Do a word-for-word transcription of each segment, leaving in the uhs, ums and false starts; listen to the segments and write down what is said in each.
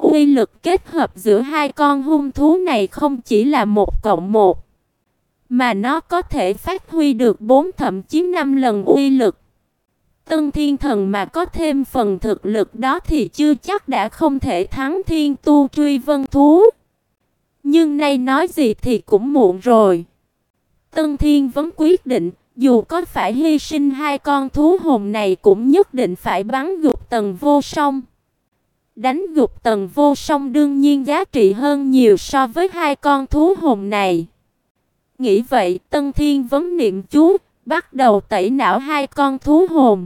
uy lực kết hợp giữa hai con hung thú này không chỉ là một cộng một, mà nó có thể phát huy được bốn thậm chí năm lần uy lực. Tân Thiên Thần mà có thêm phần thực lực đó thì chưa chắc đã không thể thắng Thiên Tu Truy Vân thú. Nhưng nay nói gì thì cũng muộn rồi. Tân Thiên vẫn quyết định, dù có phải hy sinh hai con thú hồn này cũng nhất định phải bắn gục Tần Vô Song. Đánh gục Tần Vô Song đương nhiên giá trị hơn nhiều so với hai con thú hồn này. Nghĩ vậy, Tân Thiên vấn niệm chú, bắt đầu tẩy não hai con thú hồn.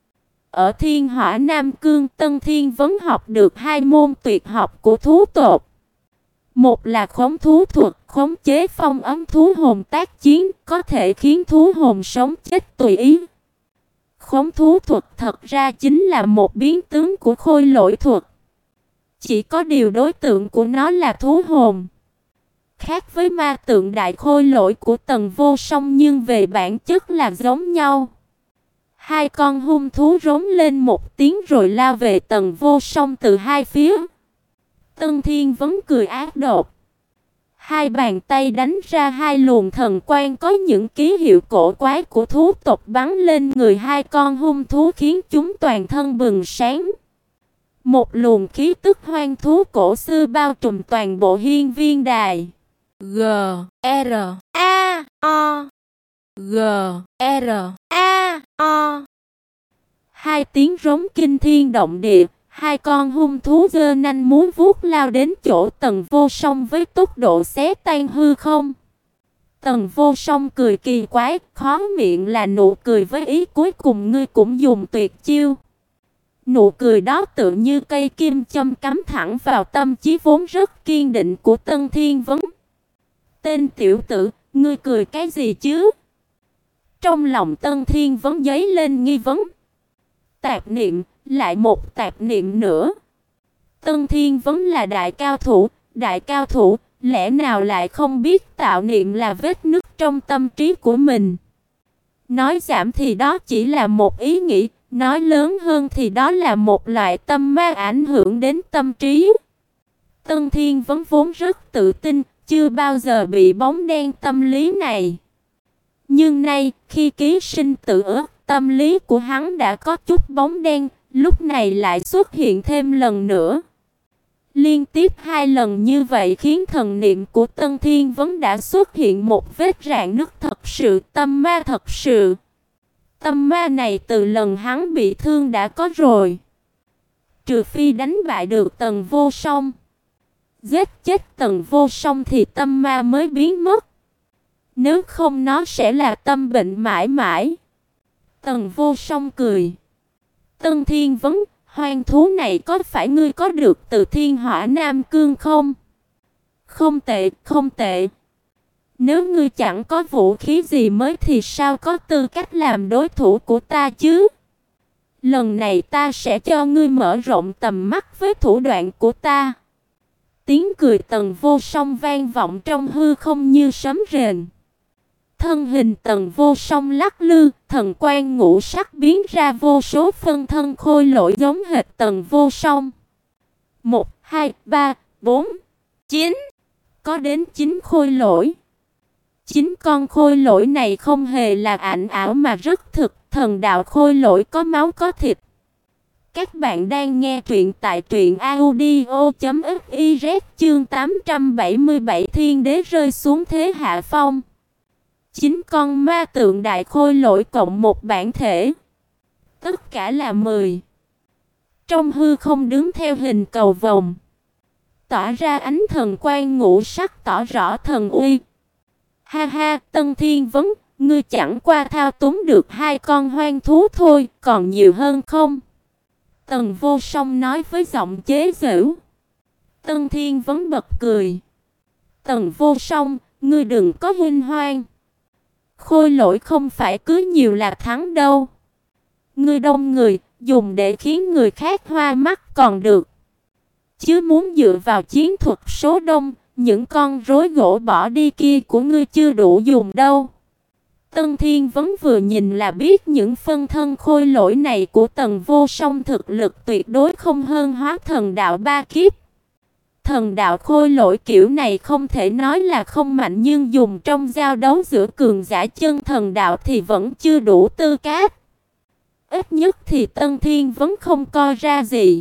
Ở Thiên Hỏa Nam Cương, Tân Thiên vấn học được hai môn tuyệt học của thú tộc. Một là khống thú thuật, khống chế phong ấn thú hồn tác chiến, có thể khiến thú hồn sống chết tùy ý. Khống thú thuật thật ra chính là một biến tướng của khôi lỗi thuật. Chỉ có điều đối tượng của nó là thú hồn. Khác với ma tượng đại khôi lỗi của Tần Vô Song nhưng về bản chất là giống nhau. Hai con hung thú rống lên một tiếng rồi lao về Tần Vô Song từ hai phía. Tân Thiên vẫn cười ác độc. Hai bàn tay đánh ra hai luồng thần quang có những ký hiệu cổ quái của thú tộc bắn lên người hai con hung thú khiến chúng toàn thân bừng sáng. Một luồng khí tức hoang thú cổ xưa bao trùm toàn bộ hiên viên đài. G R A O G R A O. Hai tiếng rống kinh thiên động địa, hai con hung thú giơ nanh muốn vuốt lao đến chỗ Tần Vô Song với tốc độ xé tan hư không. Tần Vô Song cười kỳ quái, khó miệng là nụ cười với ý cuối cùng ngươi cũng dùng tuyệt chiêu. Nụ cười đó tựa như cây kim châm cắm thẳng vào tâm trí vốn rất kiên định của Tân Thiên Vấn. Tên tiểu tử, ngươi cười cái gì chứ? Trong lòng Tân Thiên Vấn dấy lên nghi vấn. Tạp niệm, lại một tạp niệm nữa. Tân Thiên Vấn là đại cao thủ, đại cao thủ, lẽ nào lại không biết tạo niệm là vết nứt trong tâm trí của mình? Nói giảm thì đó chỉ là một ý nghĩ, nói lớn hơn thì đó là một loại tâm ma ảnh hưởng đến tâm trí. Tân Thiên Vấn vốn rất tự tin, chưa bao giờ bị bóng đen tâm lý này. Nhưng nay, khi ký sinh tự ước, tâm lý của hắn đã có chút bóng đen, lúc này lại xuất hiện thêm lần nữa. Liên tiếp hai lần như vậy khiến thần niệm của Tân Thiên Vấn đã xuất hiện một vết rạn nứt thật sự, tâm ma thật sự. Tâm ma này từ lần hắn bị thương đã có rồi. Trừ phi đánh bại được Tần Vô Song, giết chết Tần Vô Song thì tâm ma mới biến mất. Nếu không nó sẽ là tâm bệnh mãi mãi. Tần Vô Song cười. Tân Thiên Vấn, hoang thú này có phải ngươi có được từ Thiên Hỏa Nam Cương không? Không tệ, không tệ. Nếu ngươi chẳng có vũ khí gì mới thì sao có tư cách làm đối thủ của ta chứ? Lần này ta sẽ cho ngươi mở rộng tầm mắt với thủ đoạn của ta. Tiếng cười Tần Vô Song vang vọng trong hư không như sấm rền. Thân hình Tần Vô Song lắc lư, thần quang ngũ sắc biến ra vô số phân thân khôi lỗi giống hệt Tần Vô Song. Một, hai, ba, bốn, chín. Có đến chín khôi lỗi. Chín con khôi lỗi này không hề là ảnh ảo mà rất thực, thần đạo khôi lỗi có máu có thịt. Các bạn đang nghe truyện tại truyện audio chấm fiz chương tám trăm bảy mươi bảy Thiên Đế rơi xuống thế hạ phong. Chín con ma tượng đại khôi lỗi cộng một bản thể. Tất cả là mười. Trong hư không đứng theo hình cầu vồng, tỏa ra ánh thần quang ngũ sắc tỏ rõ thần uy. Ha ha, Tân Thiên Vấn, ngươi chẳng qua thao túng được hai con hoang thú thôi, còn nhiều hơn không? Tần Vô Song nói với giọng chế giễu. Tân Thiên Vấn bật cười. Tần Vô Song, ngươi đừng có huynh hoang. Khôi lỗi không phải cứ nhiều là thắng đâu. Ngươi đông người, dùng để khiến người khác hoa mắt còn được. Chứ muốn dựa vào chiến thuật số đông, những con rối gỗ bỏ đi kia của ngươi chưa đủ dùng đâu. Tân Thiên Vấn vừa nhìn là biết những phân thân khôi lỗi này của Tần Vô Song thực lực tuyệt đối không hơn hóa thần đạo ba kiếp. Thần đạo khôi lỗi kiểu này không thể nói là không mạnh, nhưng dùng trong giao đấu giữa cường giả chân thần đạo thì vẫn chưa đủ tư cách. Ít nhất thì Tân Thiên vẫn không coi ra gì.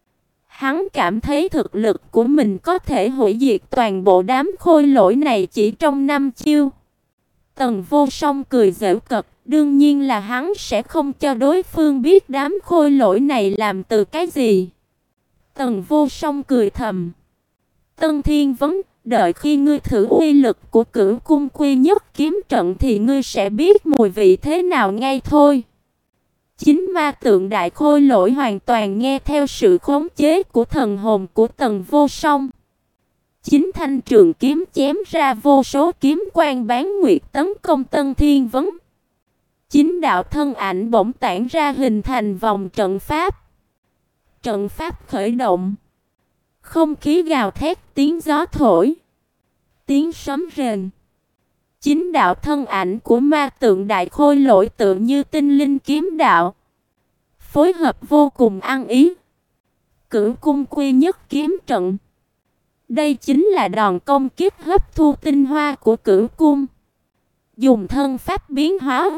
Hắn cảm thấy thực lực của mình có thể hủy diệt toàn bộ đám khôi lỗi này chỉ trong năm chiêu. Tần Vô Song cười giễu cợt, đương nhiên là hắn sẽ không cho đối phương biết đám khôi lỗi này làm từ cái gì. Tần Vô Song cười thầm. Tân Thiên vấn, đợi khi ngươi thử uy lực của Cửu Cung Quy Nhất kiếm trận thì ngươi sẽ biết mùi vị thế nào ngay thôi. Chính ma tượng đại khôi lỗi hoàn toàn nghe theo sự khống chế của thần hồn của Tần Vô Song. Chính thanh trường kiếm chém ra vô số kiếm quang bán nguyệt tấn công Tân Thiên vấn. Chính đạo thân ảnh bỗng tản ra hình thành vòng trận pháp. Trận pháp khởi động. Không khí gào thét, tiếng gió thổi, tiếng sấm rền. Chính đạo thân ảnh của ma tượng đại khôi lỗi tự như tinh linh kiếm đạo, phối hợp vô cùng ăn ý. Cửu Cung Quy Nhất kiếm trận. Đây chính là đòn công kích hấp thu tinh hoa của Cửu Cung, dùng thân pháp biến hóa,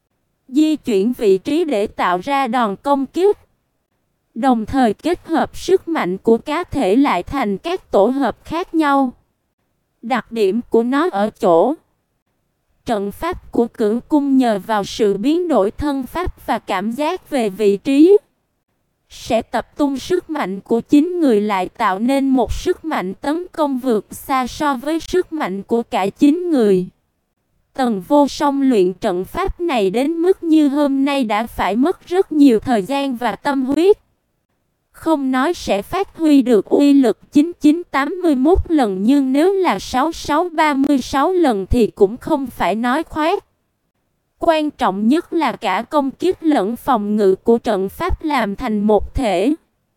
di chuyển vị trí để tạo ra đòn công kích. Đồng thời kết hợp sức mạnh của cá thể lại thành các tổ hợp khác nhau. Đặc điểm của nó ở chỗ trận pháp của Cửu Cung nhờ vào sự biến đổi thân pháp và cảm giác về vị trí, sẽ tập trung sức mạnh của chính người lại tạo nên một sức mạnh tấn công vượt xa so với sức mạnh của cả chính người. Tần Vô Song luyện trận pháp này đến mức như hôm nay đã phải mất rất nhiều thời gian và tâm huyết. Không nói sẽ phát huy được uy lực chín chín tám mươi mốt lần, nhưng nếu là sáu sáu ba mươi sáu lần thì cũng không phải nói khoác. Quan trọng nhất là cả công kích lẫn phòng ngự của trận pháp làm thành một thể.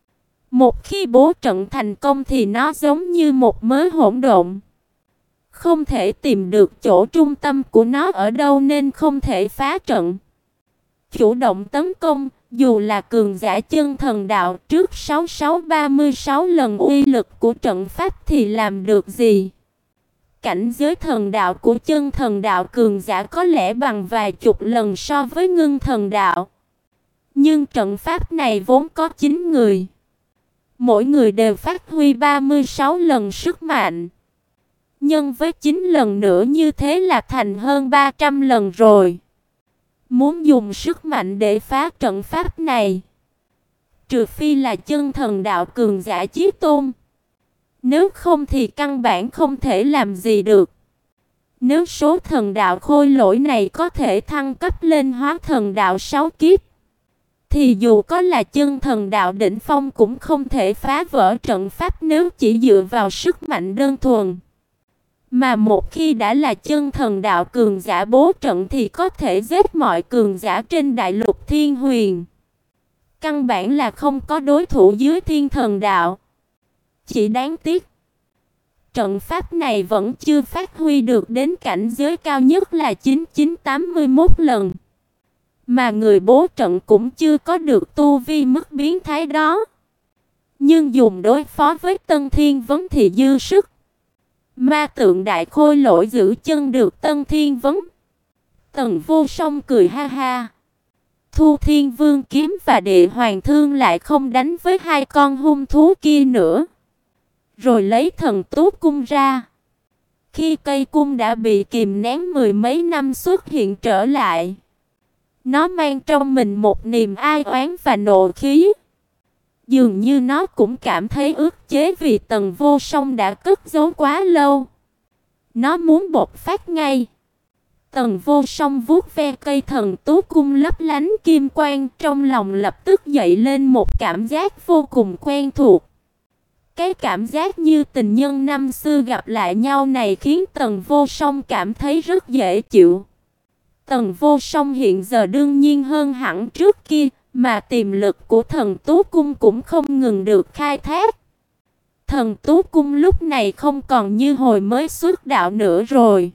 Một khi bố trận thành công thì nó giống như một mớ hỗn độn. Không thể tìm được chỗ trung tâm của nó ở đâu nên không thể phá trận. Chủ động tấn công, dù là cường giả chân thần đạo trước sáu sáu ba mươi sáu lần uy lực của trận pháp thì làm được gì? Cảnh giới thần đạo của chân thần đạo cường giả có lẽ bằng vài chục lần so với ngưng thần đạo. Nhưng trận pháp này vốn có chín người. Mỗi người đều phát huy ba mươi sáu lần sức mạnh. Nhân với chín lần nữa như thế là thành hơn ba trăm lần rồi. Muốn dùng sức mạnh để phá trận pháp này, trừ phi là chân thần đạo cường giả chí tôn. Nếu không thì căn bản không thể làm gì được. Nếu số thần đạo khôi lỗi này có thể thăng cấp lên hóa thần đạo sáu kiếp, thì dù có là chân thần đạo đỉnh phong cũng không thể phá vỡ trận pháp nếu chỉ dựa vào sức mạnh đơn thuần. Mà một khi đã là chân thần đạo cường giả bố trận thì có thể giết mọi cường giả trên đại lục Thiên Huyền. Căn bản là không có đối thủ dưới thiên thần đạo. Chỉ đáng tiếc, trận pháp này vẫn chưa phát huy được đến cảnh giới cao nhất là chín chín tám mươi mốt lần. Mà người bố trận cũng chưa có được tu vi mức biến thái đó. Nhưng dùng đối phó với Tân Thiên Vấn thì dư sức. Ma tượng đại khôi lỗi giữ chân được Tân Thiên Vấn. Tần Vô Song cười ha ha. Thu Thiên Vương kiếm và Địa Hoàng Thương lại không đánh với hai con hung thú kia nữa. Rồi lấy thần tú cung ra. Khi cây cung đã bị kìm nén mười mấy năm xuất hiện trở lại, nó mang trong mình một niềm ai oán và nộ khí. Dường như nó cũng cảm thấy ức chế vì Tần Vô Song đã cất giấu quá lâu. Nó muốn bộc phát ngay. Tần Vô Song vuốt ve cây thần tú cung lấp lánh kim quang, trong lòng lập tức dậy lên một cảm giác vô cùng quen thuộc. Cái cảm giác như tình nhân năm xưa gặp lại nhau này khiến Tần Vô Song cảm thấy rất dễ chịu. Tần Vô Song hiện giờ đương nhiên hơn hẳn trước kia, mà tiềm lực của thần tú cung cũng không ngừng được khai thác. Thần tú cung lúc này không còn như hồi mới xuất đạo nữa rồi.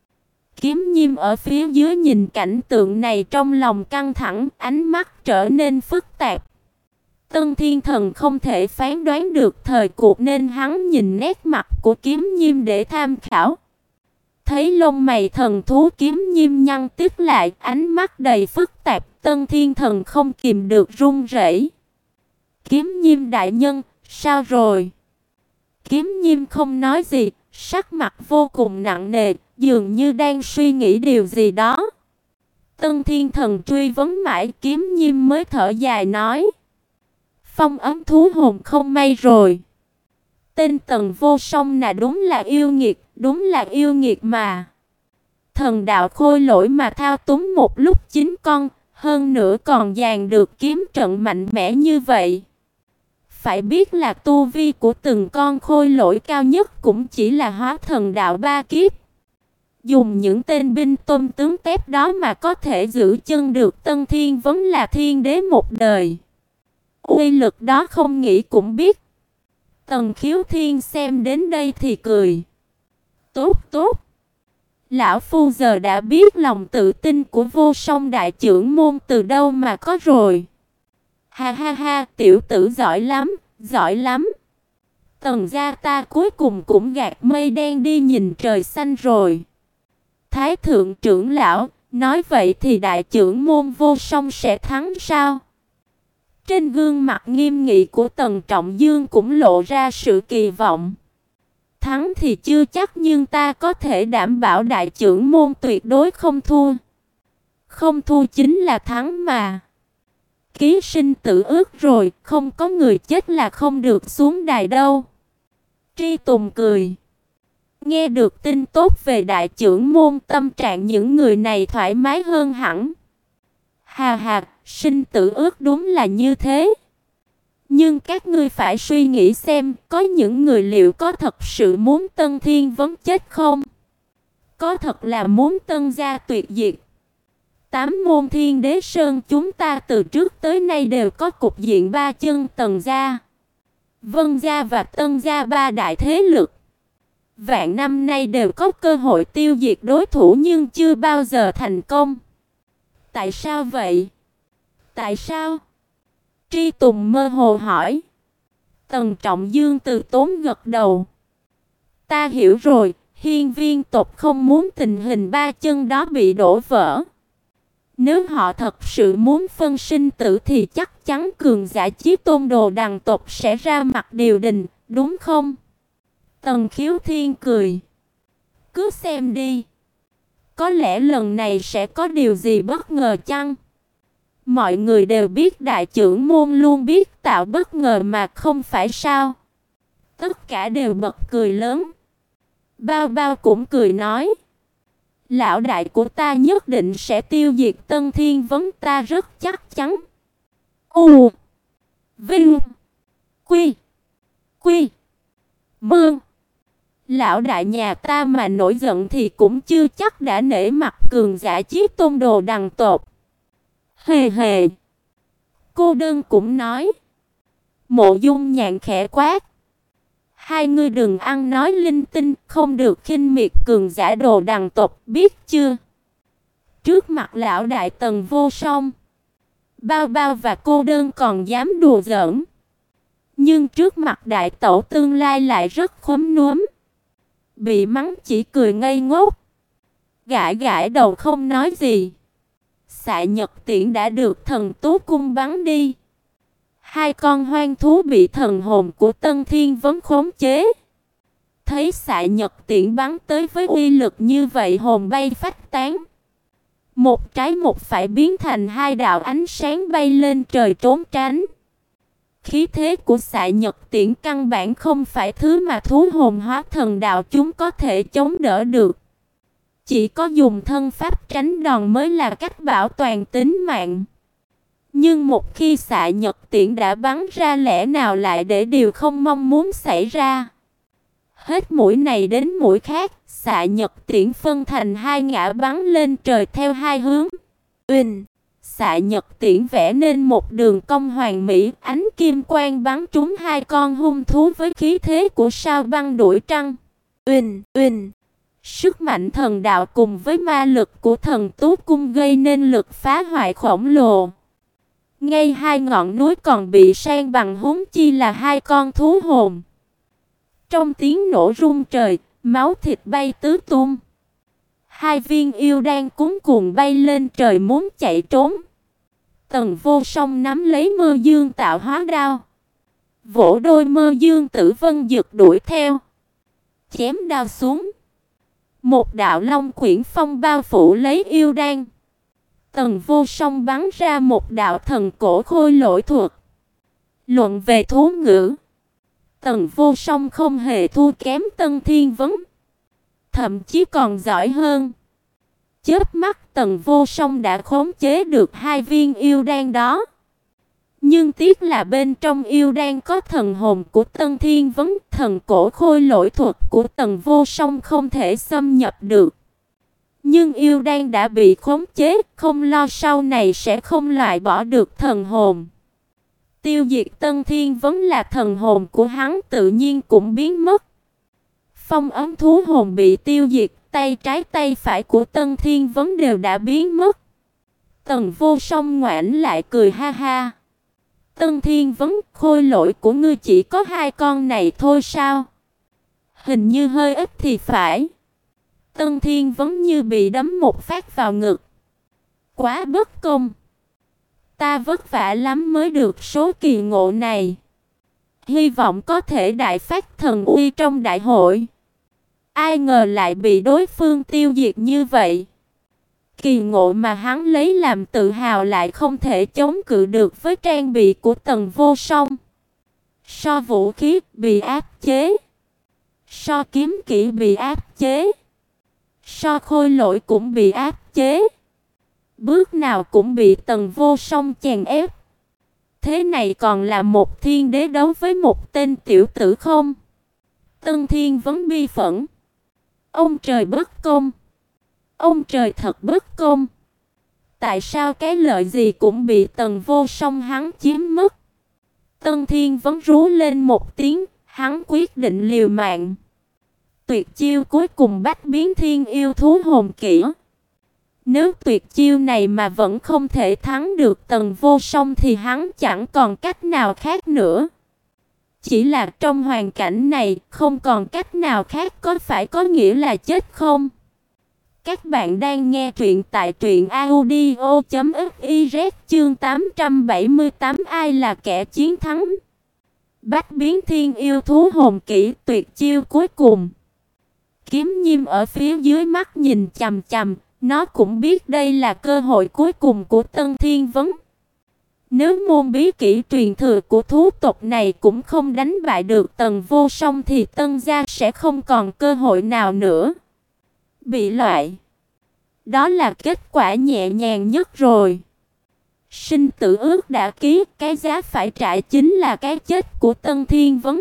Kiếm Nhiêm ở phía dưới nhìn cảnh tượng này trong lòng căng thẳng, ánh mắt trở nên phức tạp. Tân Thiên Thần không thể phán đoán được thời cuộc nên hắn nhìn nét mặt của Kiếm Nhiêm để tham khảo. Thấy lông mày thần thú Kiếm Nhiêm nhăn tít lại, ánh mắt đầy phức tạp, Tân Thiên Thần không kìm được run rẩy. Kiếm Nhiêm đại nhân, sao rồi? Kiếm Nhiêm không nói gì, sắc mặt vô cùng nặng nề, dường như đang suy nghĩ điều gì đó. Tân Thiên Thần truy vấn mãi, Kiếm Nhiêm mới thở dài nói: Phong ấm thú hồn không may rồi. Tên Tần Vô Song là đúng là yêu nghiệt, đúng là yêu nghiệt mà. Thần đạo khôi lỗi mà thao túng một lúc chín con, hơn nữa còn dàn được kiếm trận mạnh mẽ như vậy. Phải biết là tu vi của từng con khôi lỗi cao nhất cũng chỉ là hóa thần đạo ba kiếp. Dùng những tên binh tôm tướng tép đó mà có thể giữ chân được Tân Thiên Vấn là thiên đế một đời. Uy lực đó không nghĩ cũng biết. Tần Khiếu Thiên xem đến đây thì cười. Tốt tốt. Lão Phu giờ đã biết lòng tự tin của Vô Song đại trưởng môn từ đâu mà có rồi. Ha ha ha, tiểu tử giỏi lắm, giỏi lắm. Tần gia ta cuối cùng cũng gạt mây đen đi nhìn trời xanh rồi. Thái thượng trưởng lão, nói vậy thì đại trưởng môn Vô Song sẽ thắng sao? Trên gương mặt nghiêm nghị của Tần Trọng Dương cũng lộ ra sự kỳ vọng. Thắng thì chưa chắc, nhưng ta có thể đảm bảo đại trưởng môn tuyệt đối không thua. Không thua chính là thắng mà. Ký sinh tử ước rồi, không có người chết là không được xuống đài đâu. Tri Tùng cười. Nghe được tin tốt về đại trưởng môn, tâm trạng những người này thoải mái hơn hẳn. Hà hà, sinh tử ước đúng là như thế. Nhưng các ngươi phải suy nghĩ xem, có những người liệu có thật sự muốn Tân Thiên Vấn chết không? Có thật là muốn Tân gia tuyệt diệt? Tám môn Thiên Đế Sơn chúng ta từ trước tới nay đều có cục diện ba chân Tần gia, Vân gia và Tân gia ba đại thế lực. Vạn năm nay đều có cơ hội tiêu diệt đối thủ nhưng chưa bao giờ thành công. Tại sao vậy? Tại sao? Tri Tùng mơ hồ hỏi. Tần Trọng Dương từ tốn gật đầu. Ta hiểu rồi, hiên viên tộc không muốn tình hình ba chân đó bị đổ vỡ. Nếu họ thật sự muốn phân sinh tử thì chắc chắn cường giả Chí Tôn Đồ Đằng tộc sẽ ra mặt điều đình, đúng không? Tần Khiếu Thiên cười. Cứ xem đi. Có lẽ lần này sẽ có điều gì bất ngờ chăng? Mọi người đều biết đại trưởng môn luôn biết tạo bất ngờ mà không phải sao? Tất cả đều bật cười lớn. Bao Bao cũng cười nói. Lão đại của ta nhất định sẽ tiêu diệt Tân Thiên Vấn, ta rất chắc chắn. U Vinh Quy Quy Mương. Lão đại nhà ta mà nổi giận thì cũng chưa chắc đã nể mặt cường giả Chí Tôn Đồ Đằng tộc. Hề hề. Cô đơn cũng nói. Mộ Dung nhàn khẽ quát. Hai ngươi đừng ăn nói linh tinh, không được khinh miệt cường giả Đồ Đằng tộc, biết chưa? Trước mặt lão đại Tần Vô Song, Bao Bao và cô đơn còn dám đùa giỡn. Nhưng trước mặt đại tẩu tương lai lại rất khóm núm. Bị mắng chỉ cười ngây ngốc. Gãi gãi đầu không nói gì. Xạ Nhật Tiễn đã được thần Tú Cung bắn đi. Hai con hoang thú bị thần hồn của Tân Thiên Vấn khống chế. Thấy Xạ Nhật Tiễn bắn tới với uy lực như vậy, hồn bay phách tán. Một trái một phải biến thành hai đạo ánh sáng bay lên trời trốn tránh. Khí thế của Xạ Nhật Tiễn căn bản không phải thứ mà thú hồn hóa thần đạo chúng có thể chống đỡ được. Chỉ có dùng thân pháp tránh đòn mới là cách bảo toàn tính mạng. Nhưng một khi Xạ Nhật Tiễn đã bắn ra, lẽ nào lại để điều không mong muốn xảy ra? Hết mũi này đến mũi khác, Xạ Nhật Tiễn phân thành hai ngã bắn lên trời theo hai hướng. Uỳnh! Xạ Nhật Tiễn vẽ nên một đường cong hoàn mỹ, ánh kim quang bắn trúng hai con hung thú với khí thế của sao băng đuổi trăng. Uỳnh! Uỳnh! Sức mạnh thần đạo cùng với ma lực của thần Tú Cung gây nên lực phá hoại khổng lồ. Ngay hai ngọn núi còn bị san bằng, huống chi là hai con thú hồn. Trong tiếng nổ rung trời, máu thịt bay tứ tung. Hai viên yêu đan cuống cuồng bay lên trời muốn chạy trốn. Tần Vô Song nắm lấy Mơ Dương tạo hóa đao, vỗ đôi Mơ Dương Tử Vân Dực đuổi theo, chém đao xuống. Một đạo long quyển phong bao phủ lấy yêu đan. Tần Vô Song bắn ra một đạo thần cổ khôi lỗi thuật. Luận về thú ngữ, Tần Vô Song không hề thua kém Tân Thiên Vấn, thậm chí còn giỏi hơn. Chớp mắt Tần Vô Song đã khống chế được hai viên yêu đan đó. Nhưng tiếc là bên trong yêu đan có thần hồn của Tân Thiên Vấn, thần cổ khôi lỗi thuật của Tần Vô Song không thể xâm nhập được. Nhưng yêu đan đã bị khống chế, không lo sau này sẽ không loại bỏ được thần hồn. Tiêu diệt Tân Thiên Vấn là thần hồn của hắn tự nhiên cũng biến mất. Phong ấn thú hồn bị tiêu diệt, tay trái tay phải của Tân Thiên Vấn đều đã biến mất. Tần Vô Song ngoảnh lại cười ha ha. Tân Thiên Vấn, khôi lỗi của ngươi chỉ có hai con này thôi sao? Hình như hơi ít thì phải. Tân Thiên Vấn như bị đấm một phát vào ngực. Quá bất công. Ta vất vả lắm mới được số kỳ ngộ này. Hy vọng có thể đại phát thần uy trong đại hội. Ai ngờ lại bị đối phương tiêu diệt như vậy. Kỳ ngộ mà hắn lấy làm tự hào lại không thể chống cự được với trang bị của Tần Vô Song. So vũ khí bị áp chế, so kiếm kỹ bị áp chế, so khôi lỗi cũng bị áp chế. Bước nào cũng bị Tần Vô Song chèn ép. Thế này còn là một thiên đế đấu với một tên tiểu tử không? Tân Thiên Vấn bi phẫn. Ông trời bất công. Ông trời thật bất công. Tại sao cái lợi gì cũng bị Tần Vô Song hắn chiếm mất? Tân Thiên Vấn rú lên một tiếng, hắn quyết định liều mạng. Tuyệt chiêu cuối cùng bách biến thiên yêu thú hồn kỹ. Nếu tuyệt chiêu này mà vẫn không thể thắng được Tần Vô Song thì hắn chẳng còn cách nào khác nữa. Chỉ là trong hoàn cảnh này, không còn cách nào khác có phải có nghĩa là chết không? Các bạn đang nghe truyện tại truyện audio chấm fiz chương tám trăm bảy mươi tám. Ai là kẻ chiến thắng? Bách biến thiên yêu thú hồn kỹ tuyệt chiêu cuối cùng. Kiếm Nhiêm ở phía dưới mắt nhìn chằm chằm, nó cũng biết đây là cơ hội cuối cùng của Tân Thiên Vấn. Nếu môn bí kỹ truyền thừa của thú tộc này cũng không đánh bại được Tần Vô Song thì Tân gia sẽ không còn cơ hội nào nữa. Bị loại. Đó là kết quả nhẹ nhàng nhất rồi. Sinh tử ước đã ký, cái giá phải trả chính là cái chết của Tân Thiên Vấn.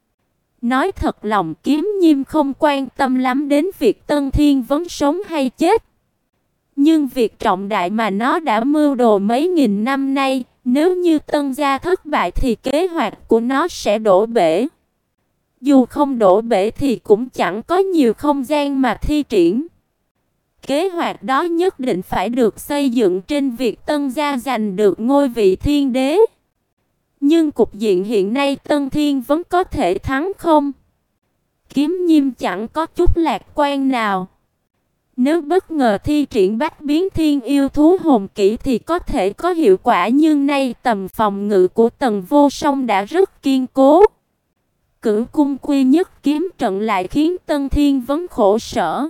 Nói thật lòng Kiếm Nhiêm không quan tâm lắm đến việc Tân Thiên Vấn sống hay chết. Nhưng việc trọng đại mà nó đã mưu đồ mấy nghìn năm nay, nếu như Tân gia thất bại thì kế hoạch của nó sẽ đổ bể. Dù không đổ bể thì cũng chẳng có nhiều không gian mà thi triển. Kế hoạch đó nhất định phải được xây dựng trên việc Tân gia giành được ngôi vị thiên đế. Nhưng cục diện hiện nay Tân Thiên Vấn có thể thắng không? Kiếm Nhiêm chẳng có chút lạc quan nào. Nếu bất ngờ thi triển bách biến thiên yêu thú hồn kỹ thì có thể có hiệu quả, nhưng nay tầm phòng ngự của Tần Vô Song đã rất kiên cố. Cửu cung quy nhất kiếm trận lại khiến Tân Thiên Vấn khổ sở.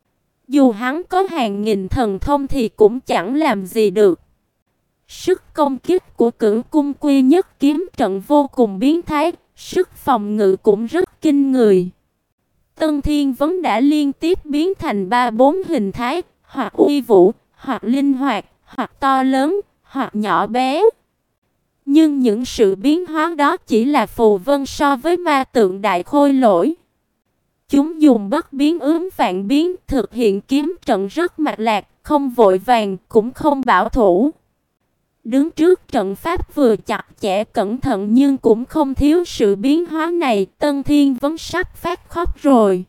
Dù hắn có hàng nghìn thần thông thì cũng chẳng làm gì được. Sức công kích của cửu cung quy nhất kiếm trận vô cùng biến thái, sức phòng ngự cũng rất kinh người. Tân Thiên Vấn đã liên tiếp biến thành ba bốn hình thái, hoặc uy vũ, hoặc linh hoạt, hoặc to lớn, hoặc nhỏ bé. Nhưng những sự biến hóa đó chỉ là phù vân so với ma tượng đại khôi lỗi. Chúng dùng bất biến ướm vạn biến, thực hiện kiếm trận rất mạch lạc, không vội vàng, cũng không bảo thủ. Đứng trước trận pháp vừa chặt chẽ cẩn thận nhưng cũng không thiếu sự biến hóa này, Tân Thiên Vấn sắp phát khóc rồi.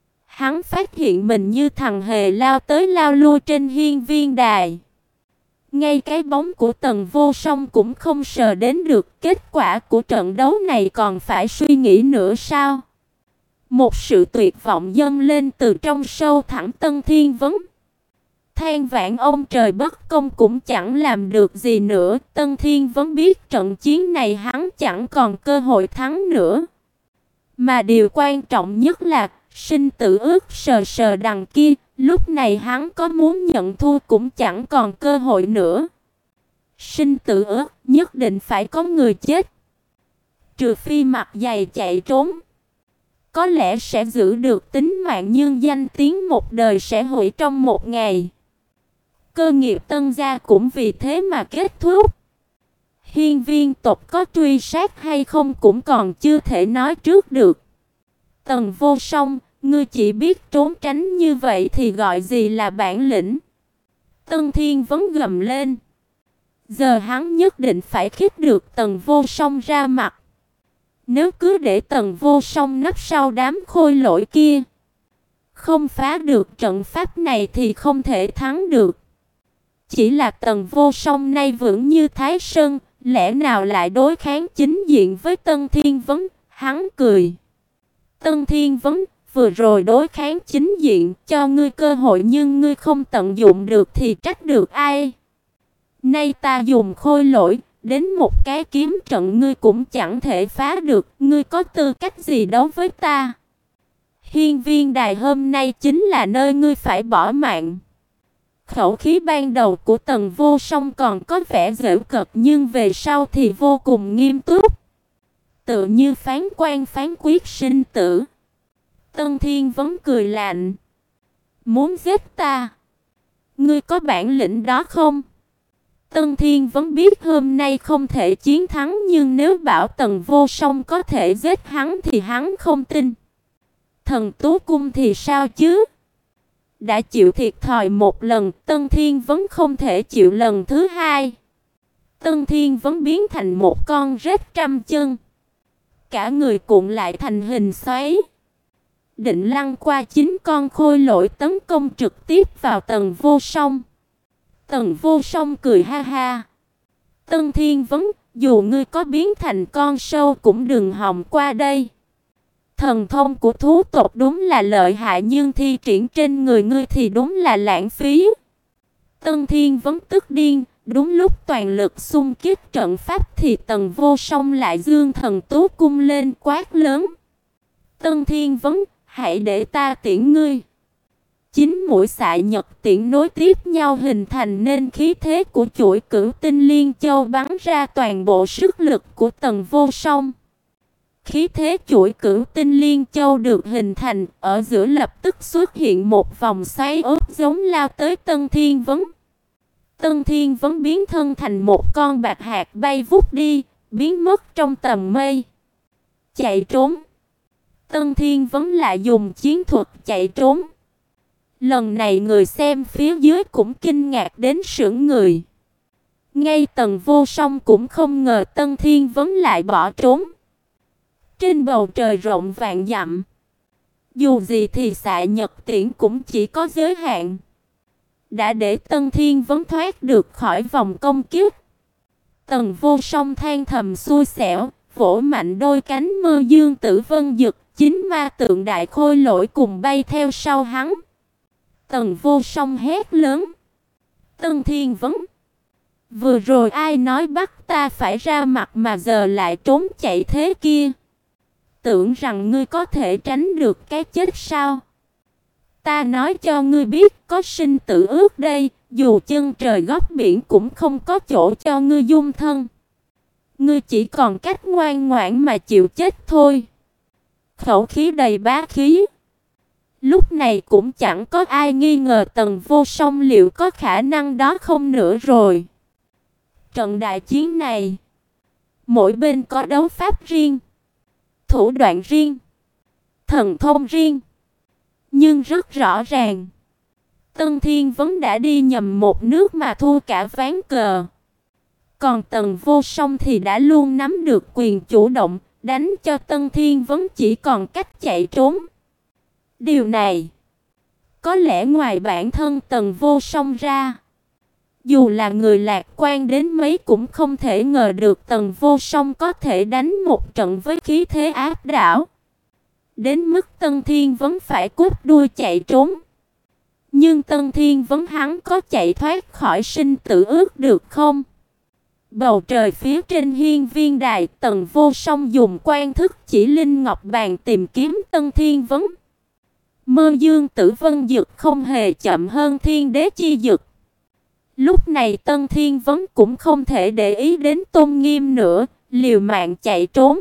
Hắn phát hiện mình như thằng hề lao tới lao lui trên hiên viên đài. Ngay cái bóng của Tần Vô Song cũng không sờ đến được, kết quả của trận đấu này còn phải suy nghĩ nữa sao? Một sự tuyệt vọng dâng lên từ trong sâu thẳm Tân Thiên Vấn. Than vãn ông trời bất công cũng chẳng làm được gì nữa, Tân Thiên Vấn biết trận chiến này hắn chẳng còn cơ hội thắng nữa. Mà điều quan trọng nhất là sinh tử ước sờ sờ đằng kia, lúc này hắn có muốn nhận thua cũng chẳng còn cơ hội nữa. Sinh tử ước nhất định phải có người chết. Trừ phi mặt dày chạy trốn, có lẽ sẽ giữ được tính mạng, nhưng danh tiếng một đời sẽ hủy trong một ngày. Cơ nghiệp Tân gia cũng vì thế mà kết thúc. Hiên Viên tộc có truy sát hay không cũng còn chưa thể nói trước được. Tần Vô Song, ngươi chỉ biết trốn tránh như vậy thì gọi gì là bản lĩnh? Tân Thiên Vấn gầm lên. Giờ hắn nhất định phải khích được Tần Vô Song ra mặt. Nếu cứ để Tần Vô Song nấp sau đám khôi lỗi kia, không phá được trận pháp này thì không thể thắng được. Chỉ là Tần Vô Song nay vững như Thái Sơn, lẽ nào lại đối kháng chính diện với Tân Thiên Vấn? Hắn cười. Tân Thiên Vấn, vừa rồi đối kháng chính diện, cho ngươi cơ hội nhưng ngươi không tận dụng được thì trách được ai? Nay ta dùng khôi lỗi, đến một cái kiếm trận ngươi cũng chẳng thể phá được, ngươi có tư cách gì đấu với ta? Hiên Viên đài hôm nay chính là nơi ngươi phải bỏ mạng. Khẩu khí ban đầu của Tần Vô Song còn có vẻ giễu cợt nhưng về sau thì vô cùng nghiêm túc. Tự như phán quan phán quyết sinh tử. Tân Thiên Vấn cười lạnh. Muốn giết ta? Ngươi có bản lĩnh đó không? Tân Thiên Vấn biết hôm nay không thể chiến thắng, nhưng nếu bảo Tần Vô Song có thể giết hắn thì hắn không tin. Thần Tú Cung thì sao chứ? Đã chịu thiệt thòi một lần, Tân Thiên Vấn không thể chịu lần thứ hai. Tân Thiên Vấn biến thành một con rết trăm chân. Cả người cuộn lại thành hình xoáy, định lăn qua chín con khôi lỗi tấn công trực tiếp vào Tần Vô Song. Tần Vô Song cười ha ha. Tân Thiên Vấn, dù ngươi có biến thành con sâu cũng đừng hòng qua đây. Thần thông của thú tộc đúng là lợi hại, nhưng thi triển trên người ngươi thì đúng là lãng phí. Tân Thiên Vấn tức điên, đúng lúc toàn lực xung kích trận pháp thì Tần Vô Song lại dương thần tú cung lên quát lớn. Tân Thiên Vấn, hãy để ta tiễn ngươi. Chín mũi xạ nhật tiễn nối tiếp nhau hình thành nên khí thế của chuỗi cửu tinh liên châu bắn ra toàn bộ sức lực của Tần Vô Song. Khí thế chuỗi cửu tinh liên châu được hình thành, ở giữa lập tức xuất hiện một vòng xoáy ốp giống lao tới Tân Thiên Vấn. Tân Thiên Vấn biến thân thành một con bạch hạt bay vút đi, biến mất trong tầm mây. Chạy trốn. Tân Thiên Vấn lại dùng chiến thuật chạy trốn. Lần này người xem phía dưới cũng kinh ngạc đến sững người. Ngay Tần Vô Song cũng không ngờ Tân Thiên Vấn lại bỏ trốn. Trên bầu trời rộng vạn dặm, dù gì thì xạ nhật tiễn cũng chỉ có giới hạn. Đã để Tân Thiên Vấn thoát được khỏi vòng công kích. Tần Vô Song than thầm xui xẻo, vỗ mạnh đôi cánh, Mơ Dương Tử Vân Dực, chín ma tượng đại khôi lỗi cùng bay theo sau hắn. Tần Vô Song hét lớn. Tân Thiên Vấn, vừa rồi ai nói bắt ta phải ra mặt mà giờ lại trốn chạy thế kia? Tưởng rằng ngươi có thể tránh được cái chết sao? Ta nói cho ngươi biết, có sinh tử ước đây, dù chân trời góc biển cũng không có chỗ cho ngươi dung thân. Ngươi chỉ còn cách ngoan ngoãn mà chịu chết thôi. Khẩu khí đầy bá khí. Lúc này cũng chẳng có ai nghi ngờ Tần Vô Song liệu có khả năng đó không nữa rồi. Trận đại chiến này, mỗi bên có đấu pháp riêng, thủ đoạn riêng, thần thông riêng. Nhưng rất rõ ràng, Tân Thiên Vấn đã đi nhầm một nước mà thua cả ván cờ. Còn Tần Vô Song thì đã luôn nắm được quyền chủ động, đánh cho Tân Thiên Vấn chỉ còn cách chạy trốn. Điều này, có lẽ ngoài bản thân Tần Vô Song ra, Dù là người lạc quan đến mấy cũng không thể ngờ được Tần Vô Song có thể đánh một trận với khí thế áp đảo. Đến mức Tân Thiên Vấn phải cút đuôi chạy trốn. Nhưng Tân Thiên Vấn hắn có chạy thoát khỏi sinh tử ước được không? Bầu trời phía trên hiên viên đài, Tần Vô Song dùng quan thức chỉ linh ngọc bàn tìm kiếm Tân Thiên Vấn. Mơ Dương Tử Vân Dực không hề chậm hơn Thiên Đế Chi Dực. Lúc này Tân Thiên Vấn cũng không thể để ý đến tôn nghiêm nữa, liều mạng chạy trốn.